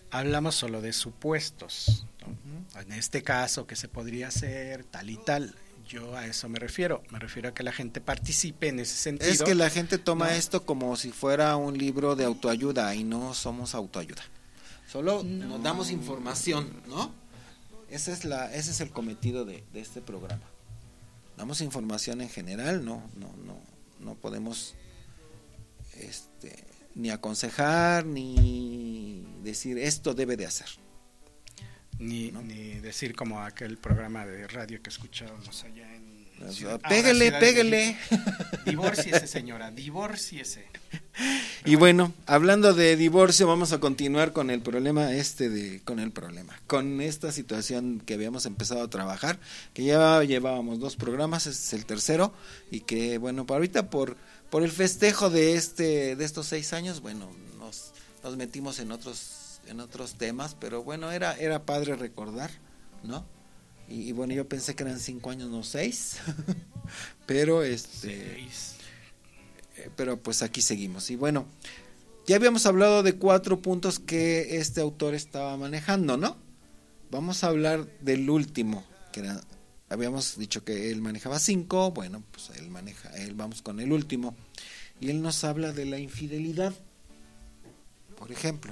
hablamos solo de supuestos, ¿no? Uh-huh. En este caso, ¿qué se podría hacer? Tal y tal. Yo a eso me refiero. Me refiero a que la gente participe en ese sentido. Es que la gente toma ¿no? esto como si fuera un libro de autoayuda y no somos autoayuda. Solo no. nos damos información, ¿no? Ese es la, ese es el cometido de, de este programa. Damos información en general, no, no, no, no podemos este, ni aconsejar ni decir esto debe de hacer. Ni, ¿no? ni decir como aquel programa de radio que escuchábamos allá en Ciudad, pégale, ahora, pégale. Divórciese, señora, divórciese. Y bueno, hablando de divorcio, vamos a continuar con el problema este de, con el problema, con esta situación que habíamos empezado a trabajar, que ya llevábamos dos programas, este es el tercero, y que bueno, por ahorita por, por el festejo de este, de estos seis años, bueno, nos, nos metimos en otros, en otros temas, pero bueno, era, era padre recordar, ¿no? Y, y bueno, yo pensé que eran cinco años, no seis, pero este, seis. Eh, pero pues aquí seguimos. Y bueno, ya habíamos hablado de cuatro puntos que este autor estaba manejando, ¿no? Vamos a hablar del último, que era, habíamos dicho que él manejaba cinco, bueno, pues él maneja, él vamos con el último, y él nos habla de la infidelidad, por ejemplo.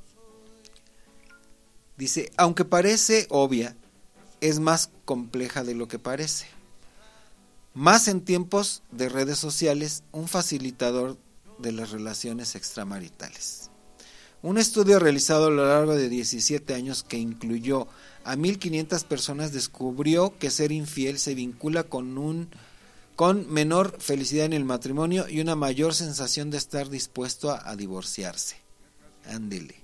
Dice, aunque parece obvia, es más compleja de lo que parece. Más en tiempos de redes sociales, un facilitador de las relaciones extramaritales. Un estudio realizado a lo largo de diecisiete años que incluyó a mil quinientas personas descubrió que ser infiel se vincula con un con menor felicidad en el matrimonio y una mayor sensación de estar dispuesto a, a divorciarse. Ándele.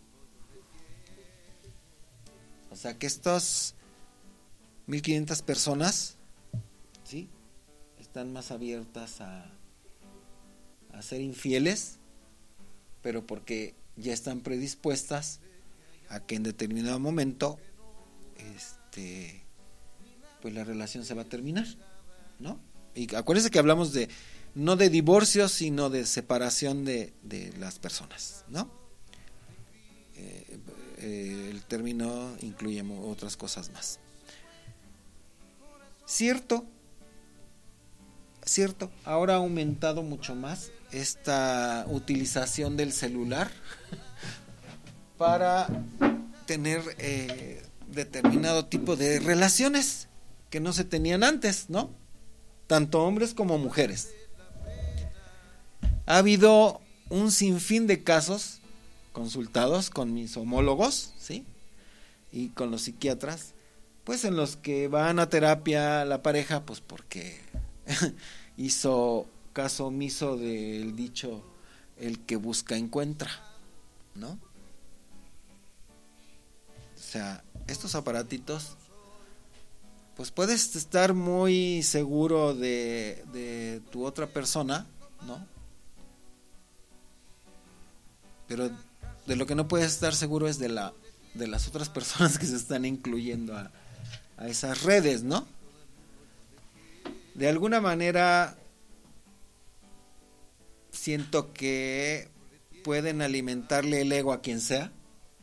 O sea que estos mil quinientas personas, ¿sí?, están más abiertas a, a ser infieles, pero porque ya están predispuestas a que en determinado momento este pues la relación se va a terminar, ¿no? Y acuérdense que hablamos de no de divorcio, sino de separación de, de las personas, ¿no? Eh, eh, el término incluye otras cosas más. Cierto, cierto, ahora ha aumentado mucho más esta utilización del celular para tener eh, determinado tipo de relaciones que no se tenían antes, ¿no? Tanto hombres como mujeres. Ha habido un sinfín de casos consultados con mis homólogos, ¿sí?, y con los psiquiatras, pues en los que van a terapia la pareja, pues porque hizo caso omiso del dicho, el que busca encuentra, ¿no? O sea, estos aparatitos, pues puedes estar muy seguro de, de tu otra persona, ¿no? Pero de lo que no puedes estar seguro es de la de las otras personas que se están incluyendo a, a esas redes, ¿no? De alguna manera siento que pueden alimentarle el ego a quien sea,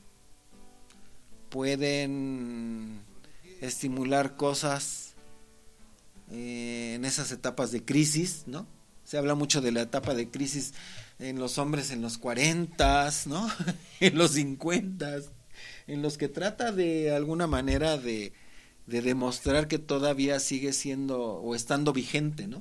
pueden estimular cosas eh, en esas etapas de crisis, ¿no? Se habla mucho de la etapa de crisis en los hombres en los cuarentas, ¿no? En los cincuentas, en los que trata de alguna manera de, de demostrar que todavía sigue siendo o estando vigente, ¿no?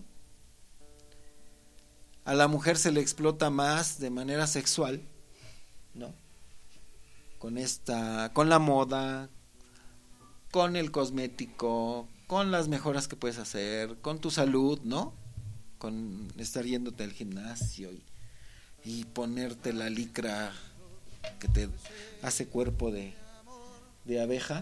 A la mujer se le explota más de manera sexual, ¿no? Con esta, con la moda, con el cosmético, con las mejoras que puedes hacer, con tu salud, ¿no? Con estar yéndote al gimnasio y, y ponerte la licra que te hace cuerpo de, de abeja,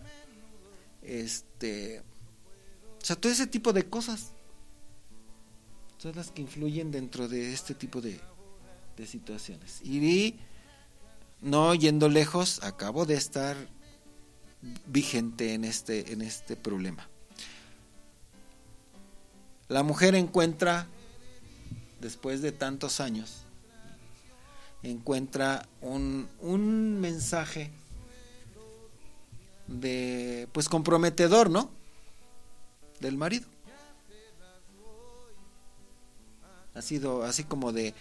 este, o sea, todo ese tipo de cosas son las que influyen dentro de este tipo de, de situaciones. Y no yendo lejos, acabo de estar vigente en este, en este problema. La mujer encuentra, después de tantos años, encuentra un, un mensaje de pues comprometedor, ¿no? Del marido. Ha sido así como de,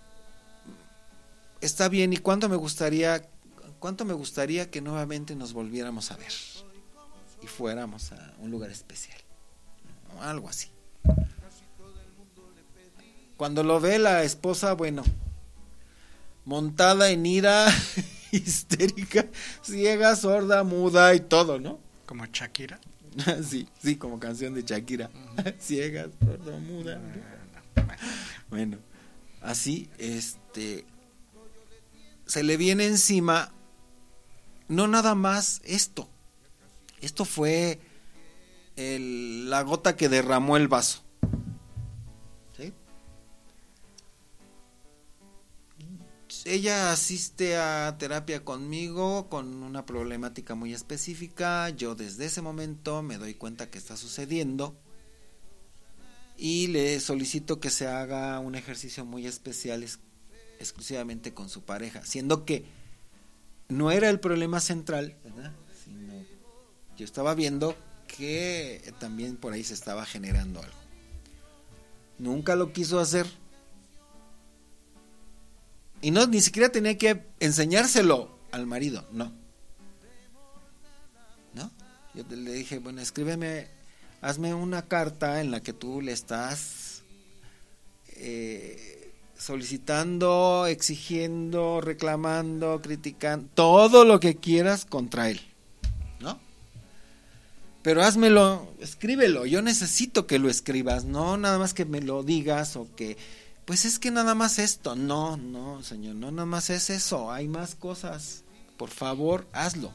está bien, ¿y cuánto me gustaría, cuánto me gustaría que nuevamente nos volviéramos a ver y fuéramos a un lugar especial, ¿no? Algo así. Cuando lo ve la esposa, bueno, montada en ira, histérica, ciega, sorda, muda y todo, ¿no? Como Shakira. Sí, sí, como canción de Shakira. Uh-huh. Ciega, sorda, muda. Uh-huh. Bueno, así, este, se le viene encima, no nada más esto. Esto fue el, la gota que derramó el vaso. ¿Sí? Ella asiste a terapia conmigo con una problemática muy específica. Yo desde ese momento me doy cuenta que está sucediendo y le solicito que se haga un ejercicio muy especial es, exclusivamente con su pareja, siendo que no era el problema central, ¿verdad? Sino yo estaba viendo que también por ahí se estaba generando algo. Nunca lo quiso hacer. Y no, ni siquiera tenía que enseñárselo al marido, no. ¿No? Yo le dije, bueno, escríbeme, hazme una carta en la que tú le estás eh, solicitando, exigiendo, reclamando, criticando, todo lo que quieras contra él, ¿no? Pero házmelo, escríbelo, yo necesito que lo escribas, no nada más que me lo digas o que... Pues es que nada más esto, no, no, señor, no nada más es eso, hay más cosas, por favor, hazlo.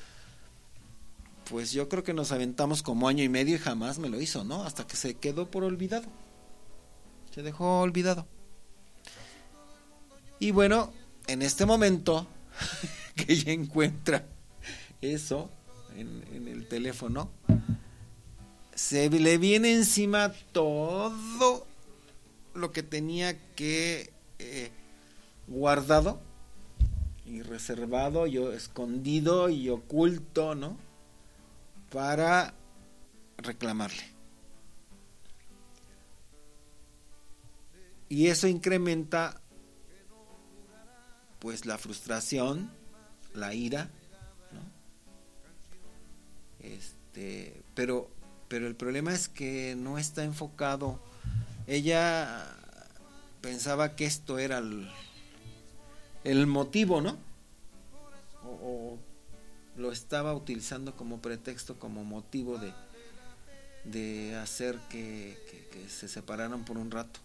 Pues yo creo que nos aventamos como año y medio y jamás me lo hizo, ¿no? Hasta que se quedó por olvidado, se dejó olvidado. Y bueno, en este momento que ella encuentra eso en, en el teléfono, se le viene encima todo lo que tenía que eh, guardado y reservado y escondido y oculto, ¿no? Para reclamarle. Y eso incrementa pues la frustración, la ira, ¿no? Este, pero pero el problema es que no está enfocado. Ella pensaba que esto era el, el motivo, ¿no? O, o lo estaba utilizando como pretexto, como motivo de, de hacer que, que, que se separaran por un rato.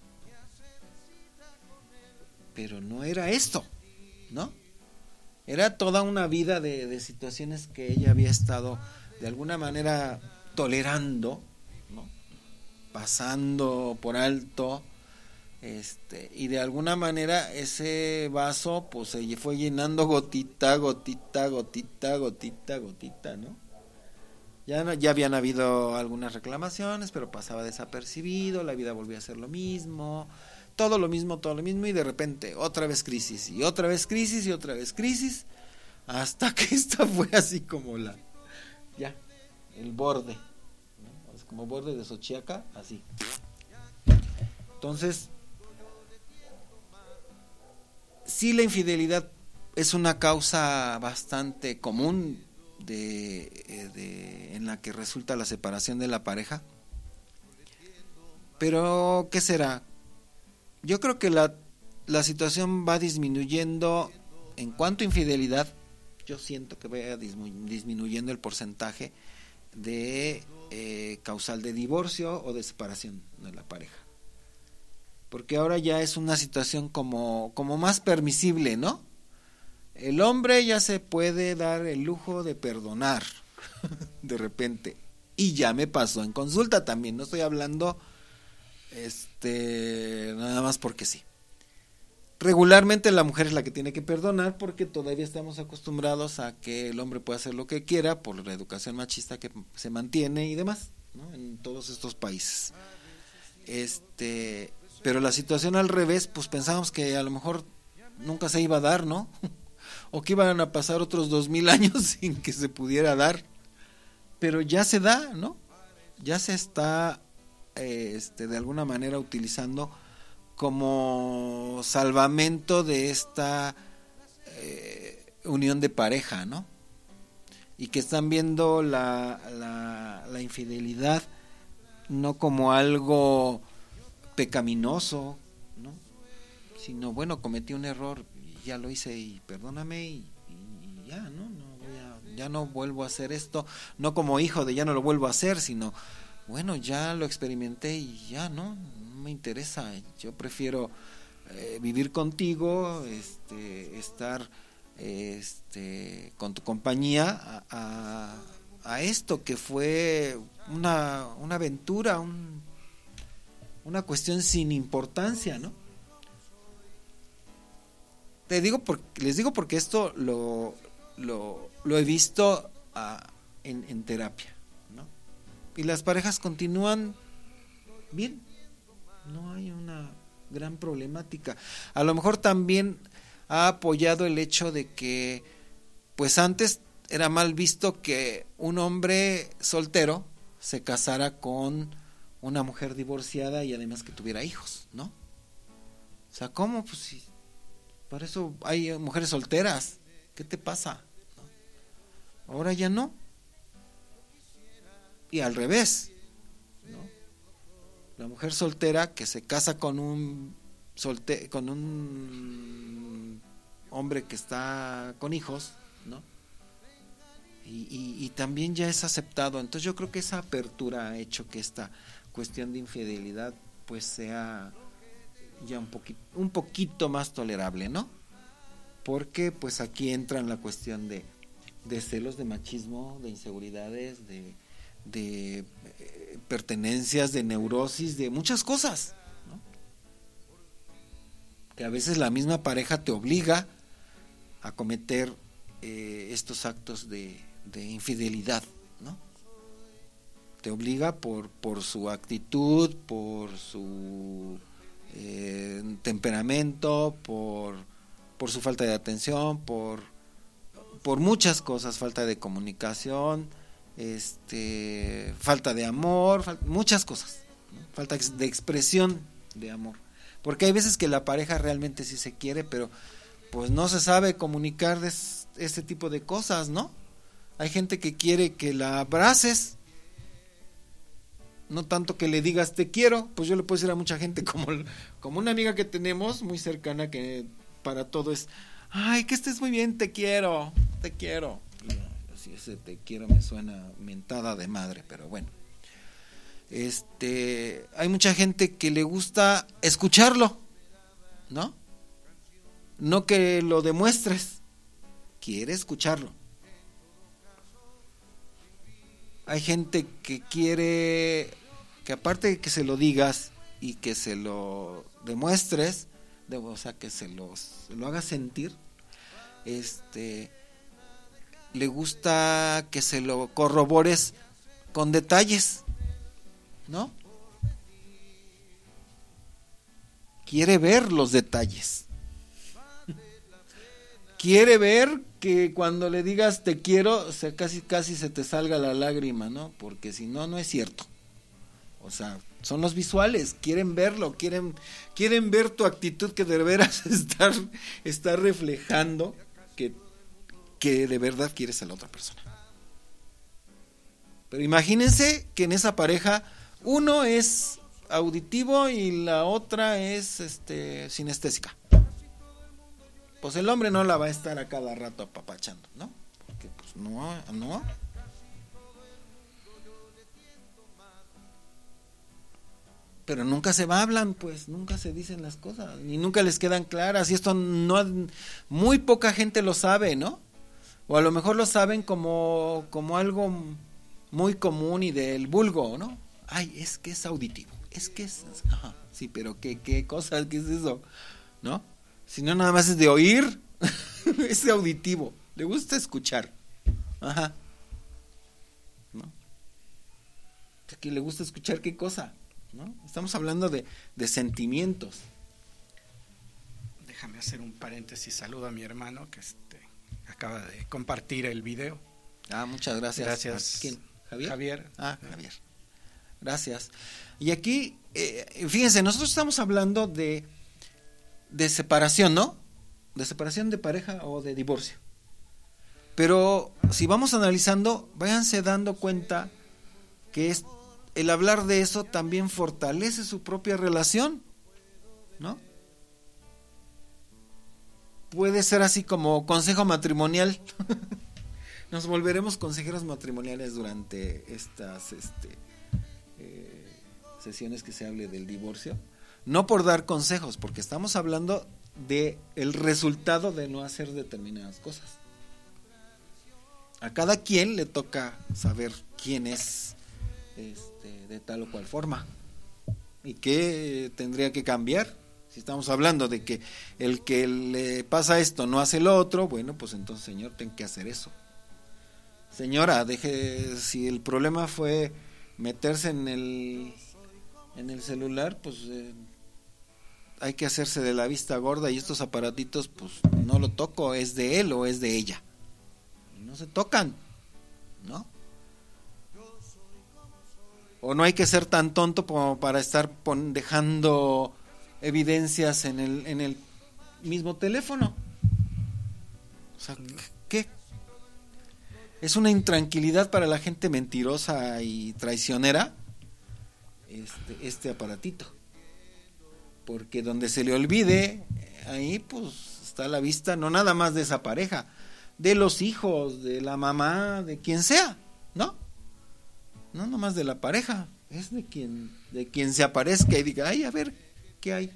Pero no era esto, ¿no? Era toda una vida de, de situaciones que ella había estado de alguna manera tolerando, ¿no? Pasando por alto, este, y de alguna manera ese vaso pues se fue llenando gotita, gotita, gotita, gotita, gotita, ¿no? Ya no, ya habían habido algunas reclamaciones, pero pasaba desapercibido, la vida volvía a ser lo mismo, todo lo mismo, todo lo mismo, y de repente otra vez crisis, y otra vez crisis, y otra vez crisis, hasta que esta fue así como la, ya, el borde, como borde de Xochiaca, así. Entonces, sí, la infidelidad es una causa bastante común de, de en la que resulta la separación de la pareja. Pero, ¿qué será? Yo creo que la, la situación va disminuyendo en cuanto a infidelidad. Yo siento que va disminuyendo el porcentaje de eh, causal de divorcio o de separación de la pareja, porque ahora ya es una situación como, como más permisible, ¿no? El hombre ya se puede dar el lujo de perdonar de repente, y ya me pasó en consulta también, no estoy hablando este nada más porque sí. Regularmente la mujer es la que tiene que perdonar, porque todavía estamos acostumbrados a que el hombre pueda hacer lo que quiera por la educación machista que se mantiene y demás, ¿no? En todos estos países. Este, pero la situación al revés, pues pensábamos que a lo mejor nunca se iba a dar, ¿no? O que iban a pasar otros dos mil años sin que se pudiera dar, pero ya se da, ¿no? Ya se está eh, este, de alguna manera utilizando como salvamento de esta eh, unión de pareja, ¿no? Y que están viendo la, la, la infidelidad no como algo pecaminoso, ¿no? Sino, bueno, cometí un error, ya lo hice y perdóname y, y ya, ¿no? no voy a, ya no vuelvo a hacer esto, no como hijo de ya no lo vuelvo a hacer, sino, bueno, ya lo experimenté y ya, ¿no? No me interesa, yo prefiero eh, vivir contigo, este, estar este, con tu compañía a, a, a esto que fue una, una aventura, un, una cuestión sin importancia, ¿no? Te digo porque, les digo porque esto lo, lo, lo he visto uh, en, en terapia, ¿no? Y las parejas continúan bien, no hay una gran problemática. A lo mejor también ha apoyado el hecho de que, pues antes era mal visto que un hombre soltero se casara con una mujer divorciada y además que tuviera hijos, ¿no? O sea, ¿cómo? Pues si para eso hay mujeres solteras, ¿qué te pasa? Ahora ya no. Y al revés, ¿no? La mujer soltera que se casa con un solte con un hombre que está con hijos, ¿no? Y, y, y también ya es aceptado. Entonces yo creo que esa apertura ha hecho que esta cuestión de infidelidad pues sea ya un poquito un poquito más tolerable, ¿no? Porque pues aquí entra en la cuestión de, de celos, de machismo, de inseguridades, de, de eh, pertenencias, de neurosis, de muchas cosas, ¿no? Que a veces la misma pareja te obliga a cometer eh, estos actos de, de infidelidad, ¿no? Te obliga por, por su actitud, por su Eh, temperamento, por, por su falta de atención, por, por muchas cosas, falta de comunicación, este, falta de amor, fal- muchas cosas, ¿no? Falta de expresión de amor, porque hay veces que la pareja realmente sí se quiere, pero pues no se sabe comunicar de es, este tipo de cosas, ¿no? Hay gente que quiere que la abraces, no tanto que le digas te quiero. Pues yo le puedo decir a mucha gente, como, como una amiga que tenemos muy cercana, que para todo es, ay, que estés muy bien, te quiero, te quiero. Y así ese te quiero me suena mentada de madre, pero bueno. Este, hay mucha gente que le gusta escucharlo, ¿no? No que lo demuestres, quiere escucharlo. Hay gente que quiere que aparte de que se lo digas y que se lo demuestres, de, o sea, que se, los, se lo hagas sentir, este, le gusta que se lo corrobores con detalles, ¿no? Quiere ver los detalles. Quiere ver que cuando le digas te quiero, o sea, casi casi se te salga la lágrima, ¿no? Porque si no, no es cierto. O sea, son los visuales, quieren verlo, quieren, quieren ver tu actitud, que de veras estar, estar reflejando que, que de verdad quieres a la otra persona. Pero imagínense que en esa pareja uno es auditivo y la otra es este sinestésica. Pues el hombre no la va a estar a cada rato apapachando, ¿no? Porque pues no, no. Pero nunca se hablan, pues, nunca se dicen las cosas, ni nunca les quedan claras, y esto no, muy poca gente lo sabe, ¿no? O a lo mejor lo saben como, como algo muy común y del vulgo, ¿no? Ay, es que es auditivo, es que es, ajá, sí, pero qué, qué cosa, qué es eso, ¿no? Si no, nada más es de oír, es auditivo, le gusta escuchar, ajá, ¿no? ¿Que le gusta escuchar qué cosa? ¿No? Estamos hablando de, de sentimientos. Déjame hacer un paréntesis, saludo a mi hermano que este, acaba de compartir el video. Ah, muchas gracias. Gracias. ¿A quién? ¿Javier? Javier. Ah, Javier. Gracias. Y aquí, eh, fíjense, nosotros estamos hablando de, de separación, ¿no? De separación de pareja o de divorcio. Pero si vamos analizando, váyanse dando cuenta que es, el hablar de eso también fortalece su propia relación, ¿no? Puede ser así como consejo matrimonial. Nos volveremos consejeros matrimoniales durante estas este, eh, sesiones que se hable del divorcio. No por dar consejos, porque estamos hablando de el resultado de no hacer determinadas cosas. A cada quien le toca saber quién es este, de tal o cual forma y qué tendría que cambiar. Si estamos hablando de que el que le pasa esto no hace lo otro, bueno, pues entonces, señor, ten que hacer eso. Señora, deje, si el problema fue meterse en el en el celular, pues eh, hay que hacerse de la vista gorda y estos aparatitos, pues no lo toco, es de él o es de ella. No se tocan, ¿no? O no hay que ser tan tonto como para estar pon, dejando evidencias en el en el mismo teléfono. O sea, ¿qué? Es una intranquilidad para la gente mentirosa y traicionera este, este aparatito. Porque donde se le olvide, ahí pues está a la vista no nada más de esa pareja, de los hijos, de la mamá, de quien sea, ¿no? No nomás de la pareja, es de quien, de quien se aparezca y diga, ay, a ver, ¿qué hay?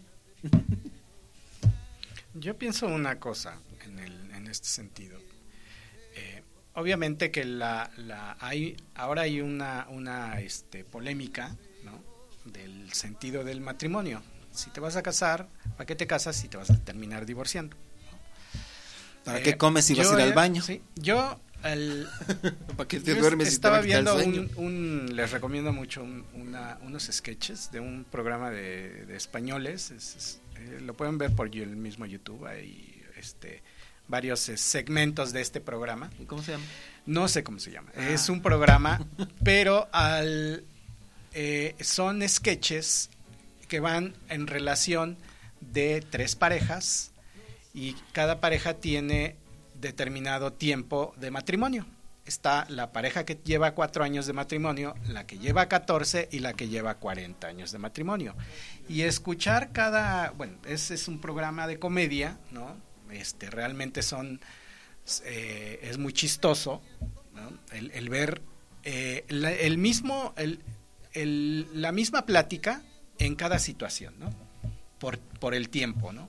Yo pienso una cosa en, el, en este sentido. Eh, obviamente que la, la hay ahora hay una, una este, polémica, ¿no? Del sentido del matrimonio. Si te vas a casar, ¿para qué te casas si te vas a terminar divorciando? ¿Para eh, qué comes si vas a ir al baño? Sí, yo el, ¿para qué te yo duermes estaba si te va a quitar viendo el sueño? un, un, les recomiendo mucho un, una, unos sketches de un programa de, de españoles. Es, es, eh, lo pueden ver por el mismo YouTube. Hay este, varios eh, segmentos de este programa. ¿Y cómo se llama? No sé cómo se llama. Ah. Es un programa, pero al eh, son sketches que van en relación de tres parejas y cada pareja tiene determinado tiempo de matrimonio. Está la pareja que lleva cuatro años de matrimonio, la que lleva catorce y la que lleva cuarenta años de matrimonio. Y escuchar cada, bueno, ese es un programa de comedia, ¿no? Este, realmente son, eh, es muy chistoso, ¿no? El, el ver eh, la, el mismo, el, el, la misma plática en cada situación, ¿no? Por, por el tiempo, ¿no?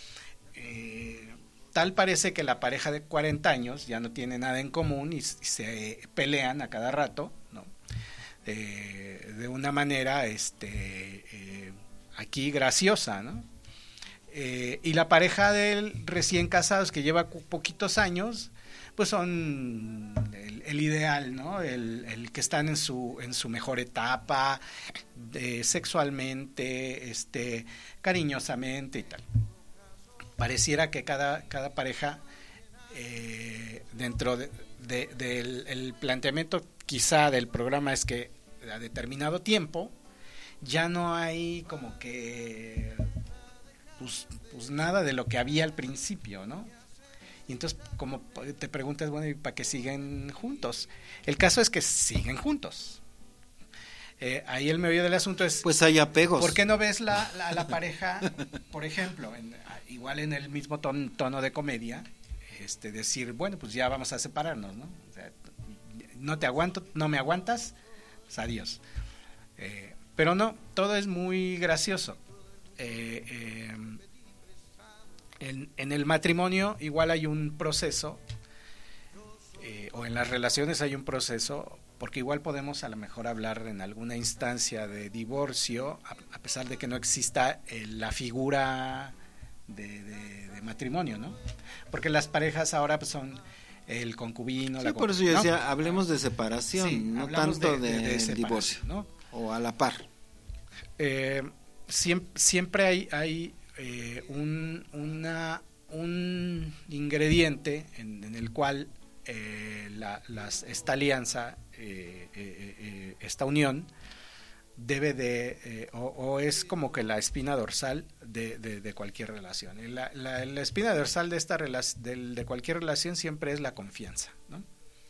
Eh, tal parece que la pareja de cuarenta años ya no tiene nada en común y, y se pelean a cada rato, ¿no? Eh, de una manera este, eh, aquí graciosa, ¿no? Eh, y la pareja de recién casados que lleva poquitos años, pues son el, el ideal, ¿no? El, el que están en su en su mejor etapa, de, sexualmente, este, cariñosamente y tal. Pareciera que cada, cada pareja, eh, dentro de, de, del el planteamiento quizá del programa es que a determinado tiempo ya no hay como que pues, pues nada de lo que había al principio, ¿no? Y entonces como te preguntas, bueno, ¿y para qué siguen juntos? El caso es que siguen juntos. Eh, ahí el meollo del asunto es, pues hay apegos. ¿por qué no ves la, la, la pareja, por ejemplo, en, igual en el mismo ton, tono de comedia, este, decir, bueno, pues ya vamos a separarnos, ¿no? O sea, no te aguanto, no me aguantas, pues adiós. Eh, pero no, todo es muy gracioso. Eh, eh, en, en el matrimonio igual hay un proceso, eh, o en las relaciones hay un proceso, porque igual podemos a lo mejor hablar en alguna instancia de divorcio, a, a pesar de que no exista eh, la figura de, de, de matrimonio, ¿no? Porque las parejas ahora pues, son el concubino, sí, la por eso yo decía, ¿no? hablemos de separación, sí, no hablamos tanto de, de, de, de divorcio, ¿no? O a la par. Eh, siempre, siempre hay, hay eh, un, una, un ingrediente en, en el cual eh, la, las, esta alianza eh, eh, eh, esta unión debe de, eh, o, o es como que la espina dorsal de, de, de cualquier relación. La, la, la espina dorsal de, esta rela- de, de cualquier relación siempre es la confianza, ¿no?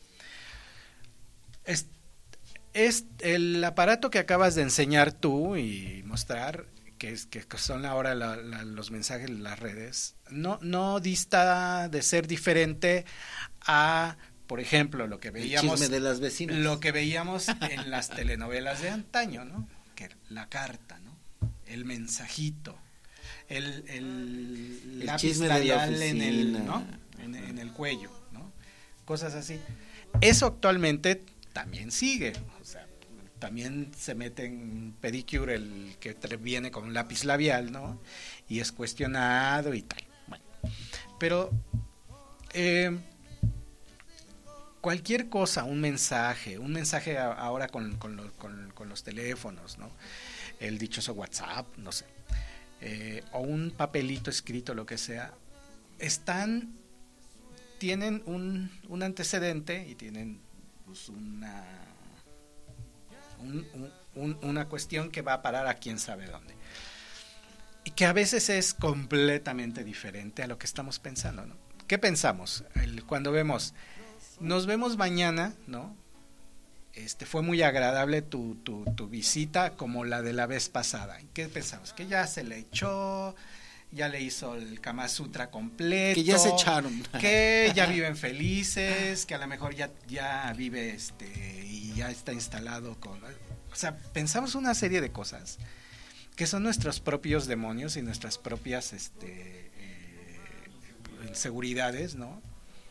Es, es el aparato que acabas de enseñar tú y mostrar, que, es, que son ahora la, la, los mensajes de las redes, no, no dista de ser diferente a, por ejemplo, lo que veíamos, el chisme de las vecinas, lo que veíamos en las telenovelas de antaño, ¿no? Que la carta, ¿no? El mensajito, el, el, el lápiz chisme de la labial en el, ¿no? en, en el cuello, ¿no? Cosas así. Eso actualmente también sigue, o sea, también se mete en pedicure el que viene con un lápiz labial, ¿no? Y es cuestionado y tal. Bueno, pero eh, cualquier cosa, un mensaje, un mensaje ahora con, con, lo, con, con los teléfonos, ¿no? El dichoso WhatsApp, no sé, eh, o un papelito escrito, lo que sea, están, tienen un, un antecedente y tienen pues una un, un, una cuestión que va a parar a quién sabe dónde, y que a veces es completamente diferente a lo que estamos pensando, ¿no? ¿Qué pensamos? El, cuando vemos nos vemos mañana, ¿no? Este, fue muy agradable tu, tu, tu visita como la de la vez pasada. ¿Qué pensamos? Que ya se le echó, ya le hizo el Kama Sutra completo, que ya se echaron, que ya viven felices, que a lo mejor ya, ya vive este y ya está instalado con, o sea, pensamos una serie de cosas que son nuestros propios demonios y nuestras propias este eh, inseguridades, ¿no?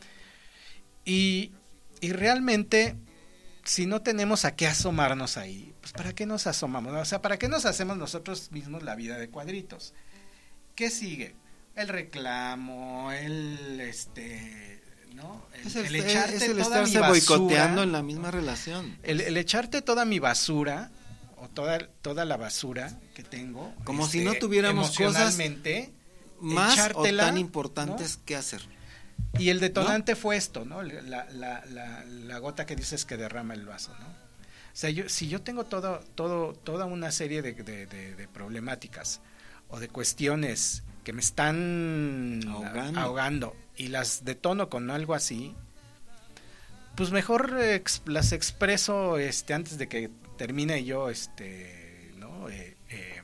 Y, y realmente, si no tenemos a qué asomarnos ahí, pues ¿para qué nos asomamos? O sea, ¿para qué nos hacemos nosotros mismos la vida de cuadritos? ¿Qué sigue? El reclamo, el este, ¿no? El, es el, el echarte es el toda estarse mi basura, boicoteando en la misma relación. El, el echarte toda mi basura o toda toda la basura que tengo, como este, si no tuviéramos cosas más o tan importantes, ¿no?, que hacer. Y el detonante, ¿no?, fue esto, ¿no? La, la, la, la gota que dices que derrama el vaso, ¿no? O sea, yo, si yo tengo todo, todo, toda una serie de, de, de, de problemáticas o de cuestiones que me están ahogando. ahogando y las detono con algo así, pues mejor ex, las expreso este antes de que termine yo, este, ¿no? Eh, eh,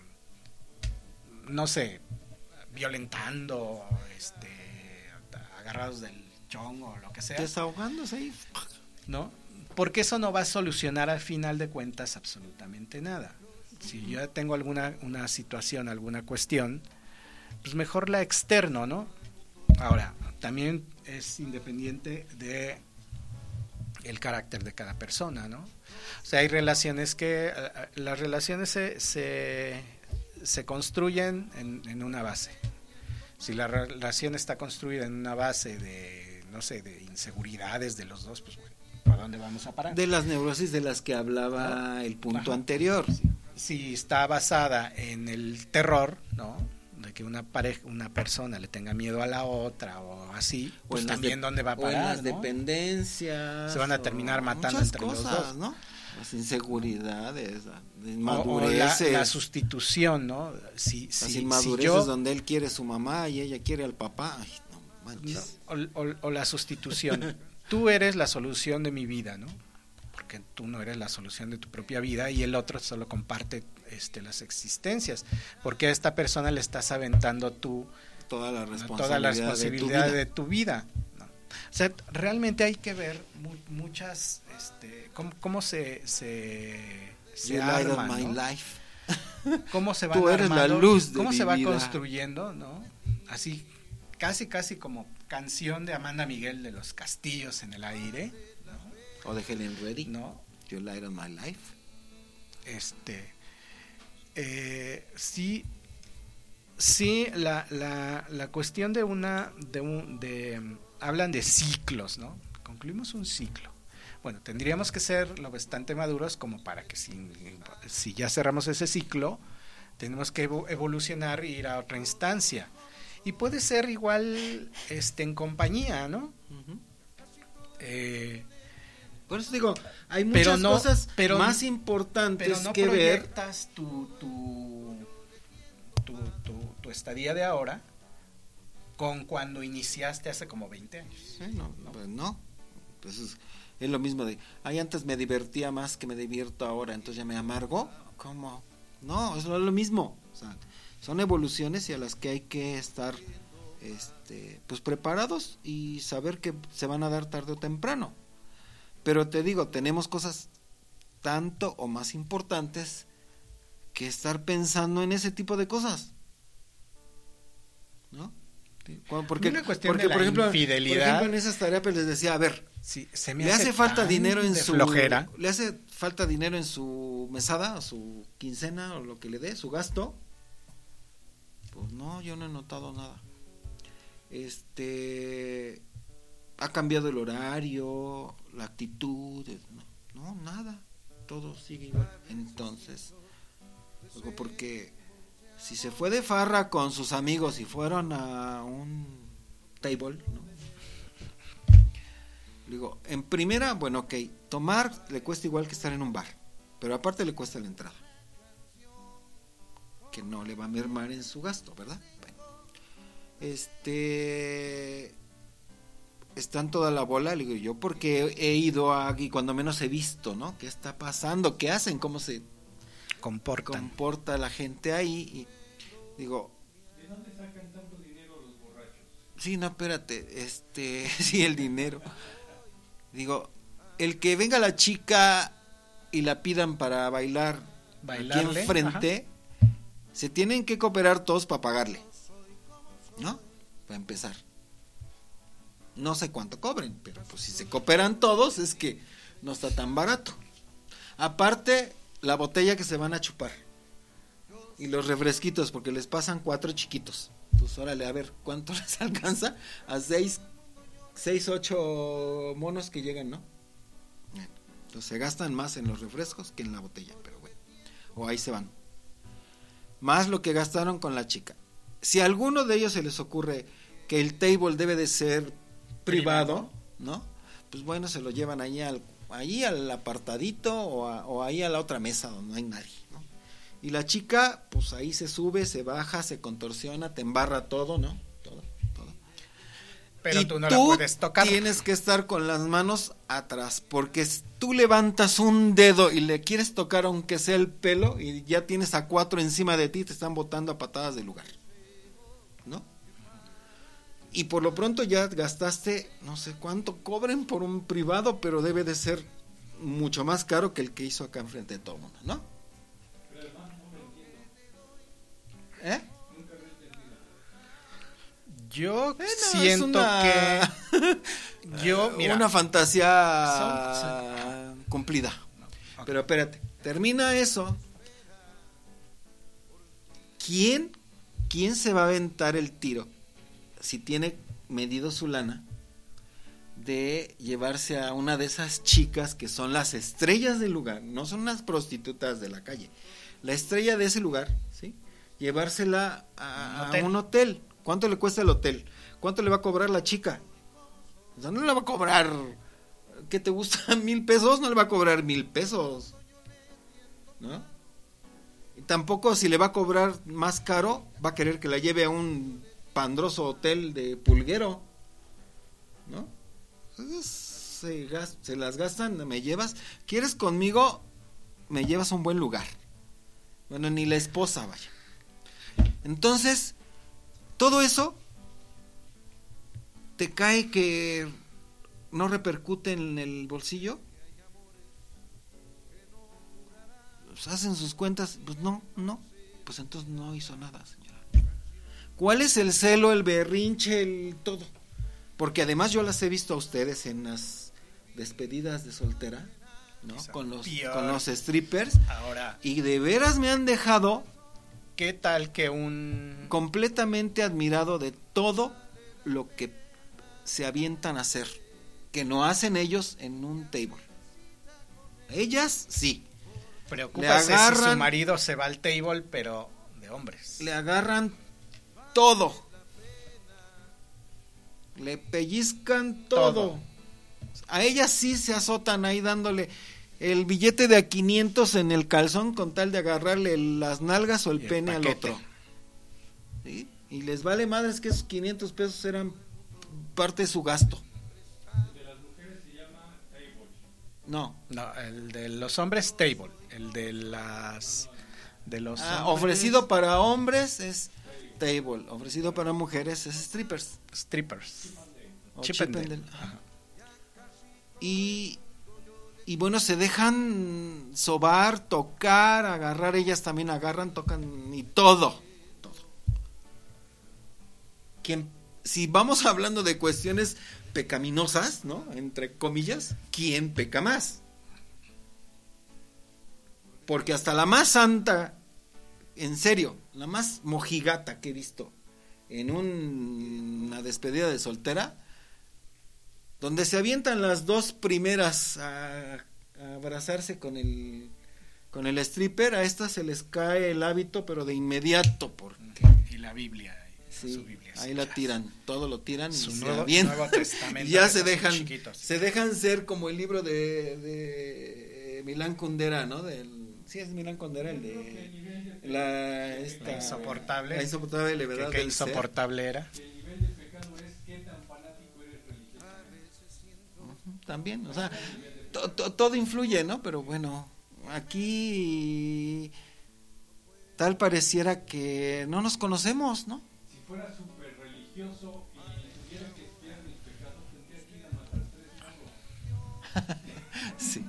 no sé, violentando, este, agarrados del chongo o lo que sea. Desahogándose ahí. ¿No? Porque eso no va a solucionar al final de cuentas absolutamente nada. Si yo tengo alguna una situación, alguna cuestión, pues mejor la externo, ¿no? Ahora, también es independiente de el carácter de cada persona, ¿no? O sea, hay relaciones que las relaciones se se, se construyen en, en una base. Si la relación está construida en una base de, no sé, de inseguridades de los dos, pues bueno, ¿para dónde vamos a parar? De las neurosis de las que hablaba, ¿no?, el punto, ajá, anterior. Si, si está basada en el terror, ¿no?, de que una pareja, una persona le tenga miedo a la otra o así, pues también de, dónde va a parar, o en las, ¿no?, dependencias. Se van a terminar matando entre cosas, los dos, ¿no? Las inseguridades, las inmadureces, o, o la, la sustitución, ¿no? Si, las si, inmadureces, si yo, donde él quiere a su mamá y ella quiere al papá. Ay, no manches. No, o, o, o la sustitución. Tú eres la solución de mi vida, ¿no? Porque tú no eres la solución de tu propia vida y el otro solo comparte este, las existencias. Porque a esta persona le estás aventando tú toda la responsabilidad, toda la responsabilidad de tu vida. De tu vida, ¿no? O sea, realmente hay que ver mu muchas, este, cómo, cómo se se, se arman, my ¿no? life. Cómo se va Tú eres armando, la luz de cómo mi se va vida. construyendo, ¿no? Así, casi casi como canción de Amanda Miguel de Los Castillos en el Aire, ¿no? O de Helen Reddy, ¿no? You Light on My Life. Este, eh, sí, sí, la, la, la cuestión de una, de un, de, hablan de ciclos, ¿no? Concluimos un ciclo. Bueno, tendríamos que ser lo bastante maduros como para que si, si ya cerramos ese ciclo, tenemos que evolucionar e ir a otra instancia. Y puede ser igual este en compañía, ¿no? Uh-huh. eh, Por eso digo, hay muchas pero no, cosas pero, más importantes pero no que ver. proyectas tu, tu, tu, tu, tu estadía de ahora con cuando iniciaste hace como veinte años. Sí, no, no, pues no. Pues es, es lo mismo de, ay, antes me divertía más que me divierto ahora, entonces ya me amargo. ¿Cómo? No, es lo, lo mismo. O sea, son evoluciones y a las que hay que estar este, pues preparados y saber que se van a dar tarde o temprano. Pero te digo, tenemos cosas tanto o más importantes que estar pensando en ese tipo de cosas, ¿no? Porque, una cuestión porque de la por ejemplo, infidelidad. por ejemplo, en esas tareas pues les decía, a ver, sí, se me le hace, hace falta dinero en su flojera. le hace falta dinero en su mesada, o su quincena o lo que le dé, su gasto. Pues no, yo no he notado nada. Este ha cambiado el horario, la actitud, no, no, nada, todo sigue igual. Entonces, porque si se fue de farra con sus amigos y fueron a un table, ¿no? Digo, en primera, bueno, ok, tomar le cuesta igual que estar en un bar, pero aparte le cuesta la entrada, que no le va a mermar en su gasto, ¿verdad? Bueno, este, están toda la bola, le digo yo, porque he ido a, y cuando menos he visto, ¿no? ¿Qué está pasando? ¿Qué hacen? ¿Cómo se comportan. comporta la gente ahí? Y digo, ¿de dónde sacan tanto dinero los borrachos? Sí, no, espérate, este, sí, el dinero. Digo, el que venga la chica y la pidan para bailar Bailarle, aquí enfrente, ajá, se tienen que cooperar todos para pagarle, ¿no? Para empezar. No sé cuánto cobren, pero pues si se cooperan todos es que no está tan barato. Aparte, la botella que se van a chupar y los refresquitos, porque les pasan cuatro chiquitos. Pues órale, a ver, ¿cuánto les alcanza? A seis, seis, ocho monos que llegan, ¿no? Entonces se gastan más en los refrescos que en la botella, pero bueno. O ahí se van. Más lo que gastaron con la chica. Si a alguno de ellos se les ocurre que el table debe de ser privado, ¿no? Pues bueno, se lo llevan ahí al, ahí al apartadito o, a, o ahí a la otra mesa donde no hay nadie, ¿no? Y la chica, pues ahí se sube, se baja, se contorsiona, te embarra todo, ¿no? Todo, todo. Pero y tú no tú la puedes tocar. Tienes que estar con las manos atrás, porque si tú levantas un dedo y le quieres tocar aunque sea el pelo y ya tienes a cuatro encima de ti, te están botando a patadas del lugar, ¿no? Y por lo pronto ya gastaste, no sé cuánto cobren por un privado, pero debe de ser mucho más caro que el que hizo acá enfrente de todo el mundo, ¿no? ¿Eh? Yo Bueno, siento una... que yo, mira, una fantasía son, son... cumplida. Okay. Pero espérate, termina eso. ¿Quién, quién se va a aventar el tiro si tiene medido su lana de llevarse a una de esas chicas que son las estrellas del lugar? No son unas prostitutas de la calle. La estrella de ese lugar, ¿sí? Llevársela a, un a un hotel. ¿Cuánto le cuesta el hotel? ¿Cuánto le va a cobrar la chica? O sea, no le va a cobrar, ¿qué te gusta? ¿Mil pesos? No le va a cobrar mil pesos, ¿no? Y tampoco, si le va a cobrar más caro, va a querer que la lleve a un pandroso hotel de pulguero, ¿no? Entonces, se, gas, se las gastan. Me llevas, ¿quieres conmigo? Me llevas a un buen lugar. Bueno, ni la esposa, vaya. Entonces, todo eso te cae que no repercute en el bolsillo. Pues hacen sus cuentas, pues no, no, pues entonces no hizo nada, señora. ¿Cuál es el celo, el berrinche, el todo? Porque además yo las he visto a ustedes en las despedidas de soltera, ¿no? Con los, con los strippers. Ahora, y de veras me han dejado, ¿qué tal que un completamente admirado de todo lo que se avientan a hacer, que no hacen ellos en un table? Ellas sí. Preocúpase le agarran, si su marido se va al table, pero de hombres. Le agarran todo. Le pellizcan todo. todo. A ellas sí se azotan ahí dándole el billete de a quinientos en el calzón con tal de agarrarle las nalgas o el, el pene paquete. Al otro. ¿Sí? Y les vale madres que esos quinientos pesos eran parte de su gasto. El de las mujeres se llama table. No. No, el de los hombres table, el de las de los ah, hombres... ofrecido para hombres es table, ofrecido para mujeres es strippers. Strippers. O y y bueno, se dejan sobar, tocar, agarrar, ellas también agarran, tocan y todo, todo. ¿Quién, si vamos hablando de cuestiones pecaminosas, ¿no? Entre comillas, ¿quién peca más? Porque hasta la más santa, en serio, la más mojigata que he visto en un, una despedida de soltera, donde se avientan las dos primeras a, a abrazarse con el con el stripper, a estas se les cae el hábito, pero de inmediato, porque y la Biblia, sí, su Biblia ahí la tiran, todo lo tiran su y nuevo, se avientan, nuevo testamento, y ya se dejan chiquitos. se dejan ser como el libro de, de Milán Kundera, ¿no? Del, sí es Milán Kundera, el de la, esta, la insoportable, la insoportable levedad que, que del insoportable ser. era. El nivel de pecado es qué tan fanático eres religioso. También, o sea, to, to, todo influye, ¿no? Pero bueno, aquí tal pareciera que no nos conocemos, ¿no? Si fuera súper religioso y tuviera que espiar mis pecados, tendría que ir a matar tres changos. Sí.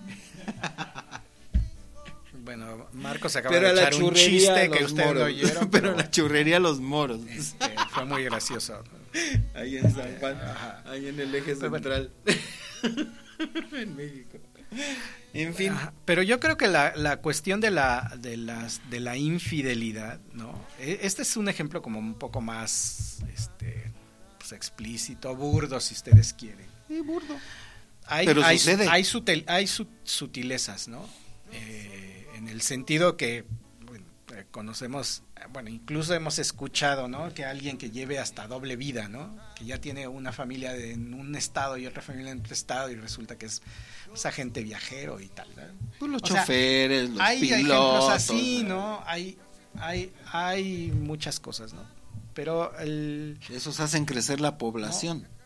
Bueno, Marcos acaba pero de echar un chiste que ustedes no oyeron, pero, pero la churrería los moros. Este, fue muy gracioso. Ahí en San Juan, ajá, ahí en el eje pero central. Bueno. En México. En fin. Ajá, pero yo creo que la, la cuestión de la de las de la infidelidad, ¿no? Este es un ejemplo como un poco más este pues explícito, burdo si ustedes quieren. Sí, burdo. Hay pero hay, sucede. hay, sutil, hay su, sutilezas, ¿no? Eh, en el sentido que bueno, conocemos, bueno, incluso hemos escuchado, ¿no? Que alguien que lleve hasta doble vida, ¿no? Que ya tiene una familia de, en un estado y otra familia en otro estado y resulta que es pues, agente viajero y tal, ¿no? Pues los o choferes, sea, los hay pilotos. ejemplos así, ¿no? Hay, hay, hay muchas cosas, ¿no? Pero el... esos hacen crecer la población. ¿no?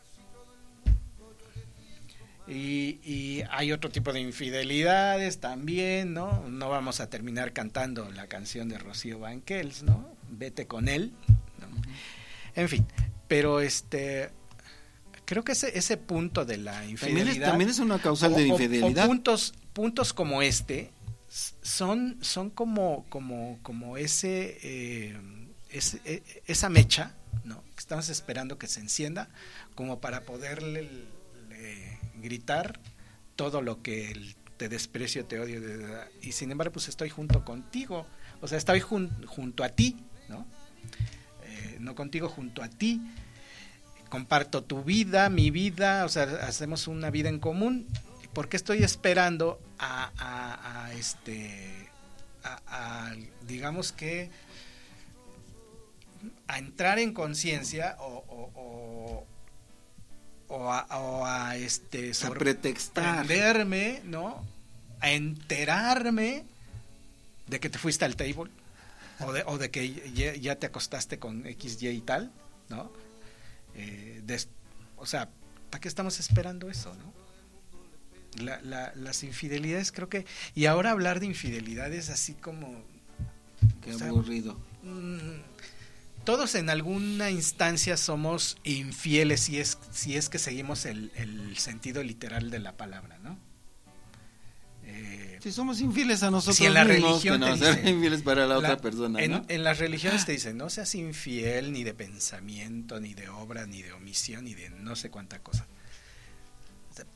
Y, y hay otro tipo de infidelidades también, ¿no? No vamos a terminar cantando la canción de Rocío Banquels, ¿no? Vete con él, ¿no? En fin, pero este creo que ese ese punto de la infidelidad también es, también es una causal o, de infidelidad. O, o puntos puntos como este son son como como como ese, eh, ese esa mecha, ¿no? Que estamos esperando que se encienda como para poderle le, gritar todo lo que el, te desprecio, te odio, de, de, de, y sin embargo pues estoy junto contigo, o sea, estoy jun, junto a ti, ¿no? Eh, no contigo, junto a ti, comparto tu vida, mi vida, o sea, hacemos una vida en común. ¿Por qué estoy esperando a, a, a este, a, a, digamos que, a entrar en conciencia o, o, o O a, o a este a pretextar, ¿no? A enterarme de que te fuiste al table o de, o de que ya, ya te acostaste con X, Y y tal, ¿no? Eh, de, o sea, ¿para qué estamos esperando eso, no? La, la, las infidelidades creo que, y ahora hablar de infidelidades así como qué o sea, aburrido. Mmm, todos en alguna instancia somos infieles si es si es que seguimos el, el sentido literal de la palabra, ¿no? Eh, si somos infieles a nosotros si en la mismos, religión que no te ser dice, infieles para la, la otra persona, en, ¿no? En las religiones te dicen, no seas infiel ni de pensamiento, ni de obra, ni de omisión, ni de no sé cuánta cosa. O sea,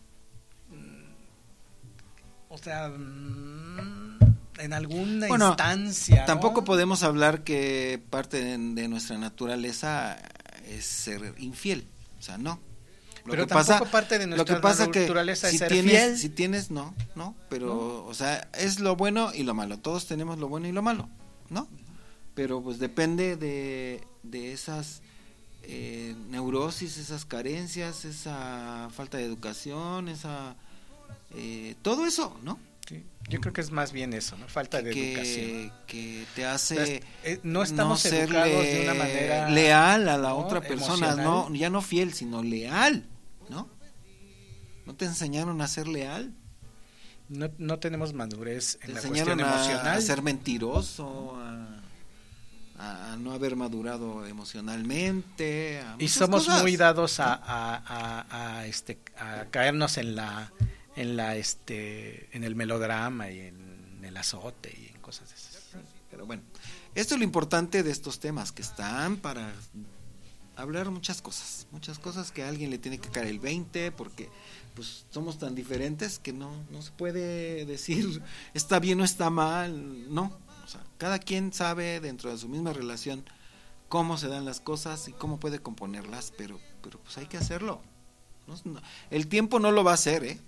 o sea en alguna bueno, instancia, tampoco ¿no? podemos hablar que parte de, de nuestra naturaleza es ser infiel, o sea, no. Lo pero que tampoco pasa, parte de nuestra lo que pasa naturaleza que es si ser tienes, fiel. si tienes, no, no, pero, ¿no? O sea, es lo bueno y lo malo. Todos tenemos lo bueno y lo malo, ¿no? Pero pues depende de, de esas eh, neurosis, esas carencias, esa falta de educación, esa eh, todo eso, ¿no? Sí, yo creo que es más bien eso, ¿no? Falta de que, educación. Que te hace eh, no estamos no educados serle de una manera leal a la ¿no? otra persona, emocional. no, ya no fiel, sino leal, ¿no? ¿No te enseñaron a ser leal? No, no tenemos madurez en Te la enseñaron cuestión a, emocional. a ser mentiroso, a, a no haber madurado emocionalmente. A y muchas somos cosas. muy dados a, a, a, a, este, a caernos en la, en la, este, en el melodrama y en el azote y en cosas de esas. Pero bueno, esto es lo importante de estos temas que están para hablar muchas cosas, muchas cosas que a alguien le tiene que caer el veinte, porque pues somos tan diferentes que no, no se puede decir está bien o está mal, no, o sea, cada quien sabe dentro de su misma relación cómo se dan las cosas y cómo puede componerlas, pero, pero pues hay que hacerlo. No, no, el tiempo no lo va a hacer, ¿eh?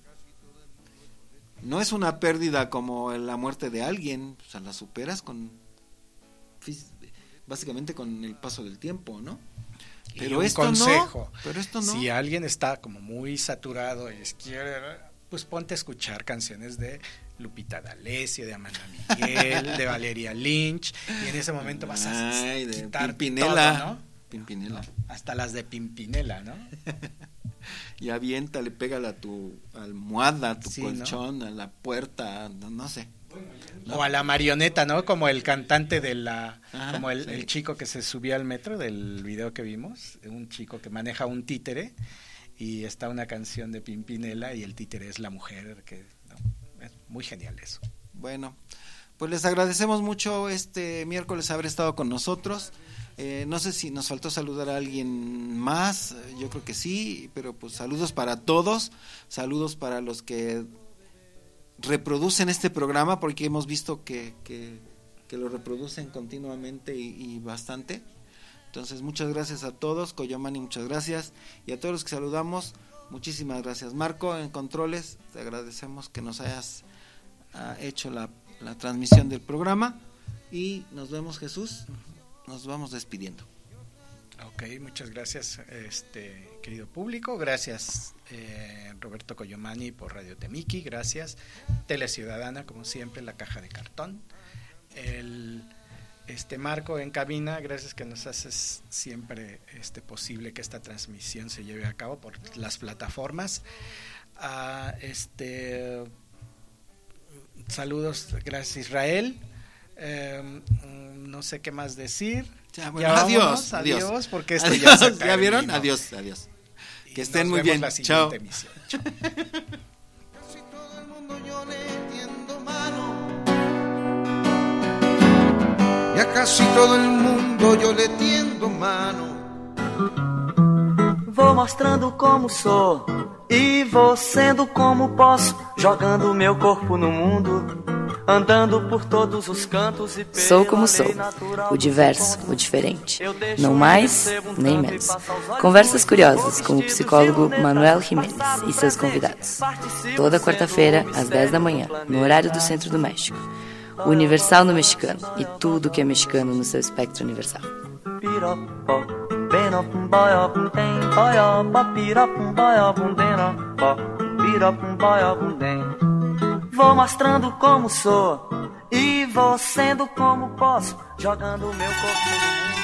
No es una pérdida como la muerte de alguien, o sea, la superas con básicamente con el paso del tiempo, ¿no? Pero un esto consejo, no, pero esto no. Si alguien está como muy saturado y quiere, pues ponte a escuchar canciones de Lupita D'Alessio, de Amanda Miguel, de Valeria Lynch, y en ese momento vas a Ay, de quitar Pimpinela, todo, ¿no? Pimpinela. ¿no? Hasta las de Pimpinela, ¿no? Y aviéntale, pégala a tu almohada, a tu Sí, colchón, ¿no? A la puerta, no, no sé. O a la marioneta, ¿no? Como el cantante de la... Ajá, como el, sí. el chico que se subió al metro del video que vimos, un chico que maneja un títere y está una canción de Pimpinela y el títere es la mujer, que no, es muy genial eso. Bueno, pues les agradecemos mucho este miércoles haber estado con nosotros. Eh, no sé si nos faltó saludar a alguien más, yo creo que sí, pero pues saludos para todos, saludos para los que reproducen este programa, porque hemos visto que, que, que lo reproducen continuamente y, y bastante. Entonces muchas gracias a todos, Coyomani, muchas gracias, y a todos los que saludamos, muchísimas gracias. Marco, en controles, te agradecemos que nos hayas uh, hecho la, la transmisión del programa, y nos vemos, Jesús, nos vamos despidiendo. Ok, muchas gracias, este querido público, gracias eh, Roberto Coyomani por Radio Temiki, gracias Tele Ciudadana, como siempre, la caja de cartón, el este Marco en cabina, gracias que nos haces siempre este posible que esta transmisión se lleve a cabo por las plataformas. Uh, este saludos, gracias Israel. Eh, no sé qué más decir. Ya, bueno, ya adiós, vámonos, adiós, adiós, porque esto adiós, ya se ¿ya vieron? terminó. Adiós, adiós. Y Que estén nos muy vemos bien. La Chao. siguiente emisión. Chao. Casi todo el mundo yo le tiendo mano. Y a casi todo el mundo yo le tiendo mano. Vou mostrando como sou e vou sendo como posso, jogando meu corpo no mundo, andando por todos os cantos e Sou como sou, o diverso, o diferente, não mais nem menos. Conversas curiosas com o psicólogo Manuel Jiménez e seus convidados. Toda quarta-feira, às dez da manhã, no horário do Centro do México. O Universal no mexicano e tudo que é mexicano no seu espectro universal. Vou mostrando como sou e vou sendo como posso, jogando meu corpo no mundo.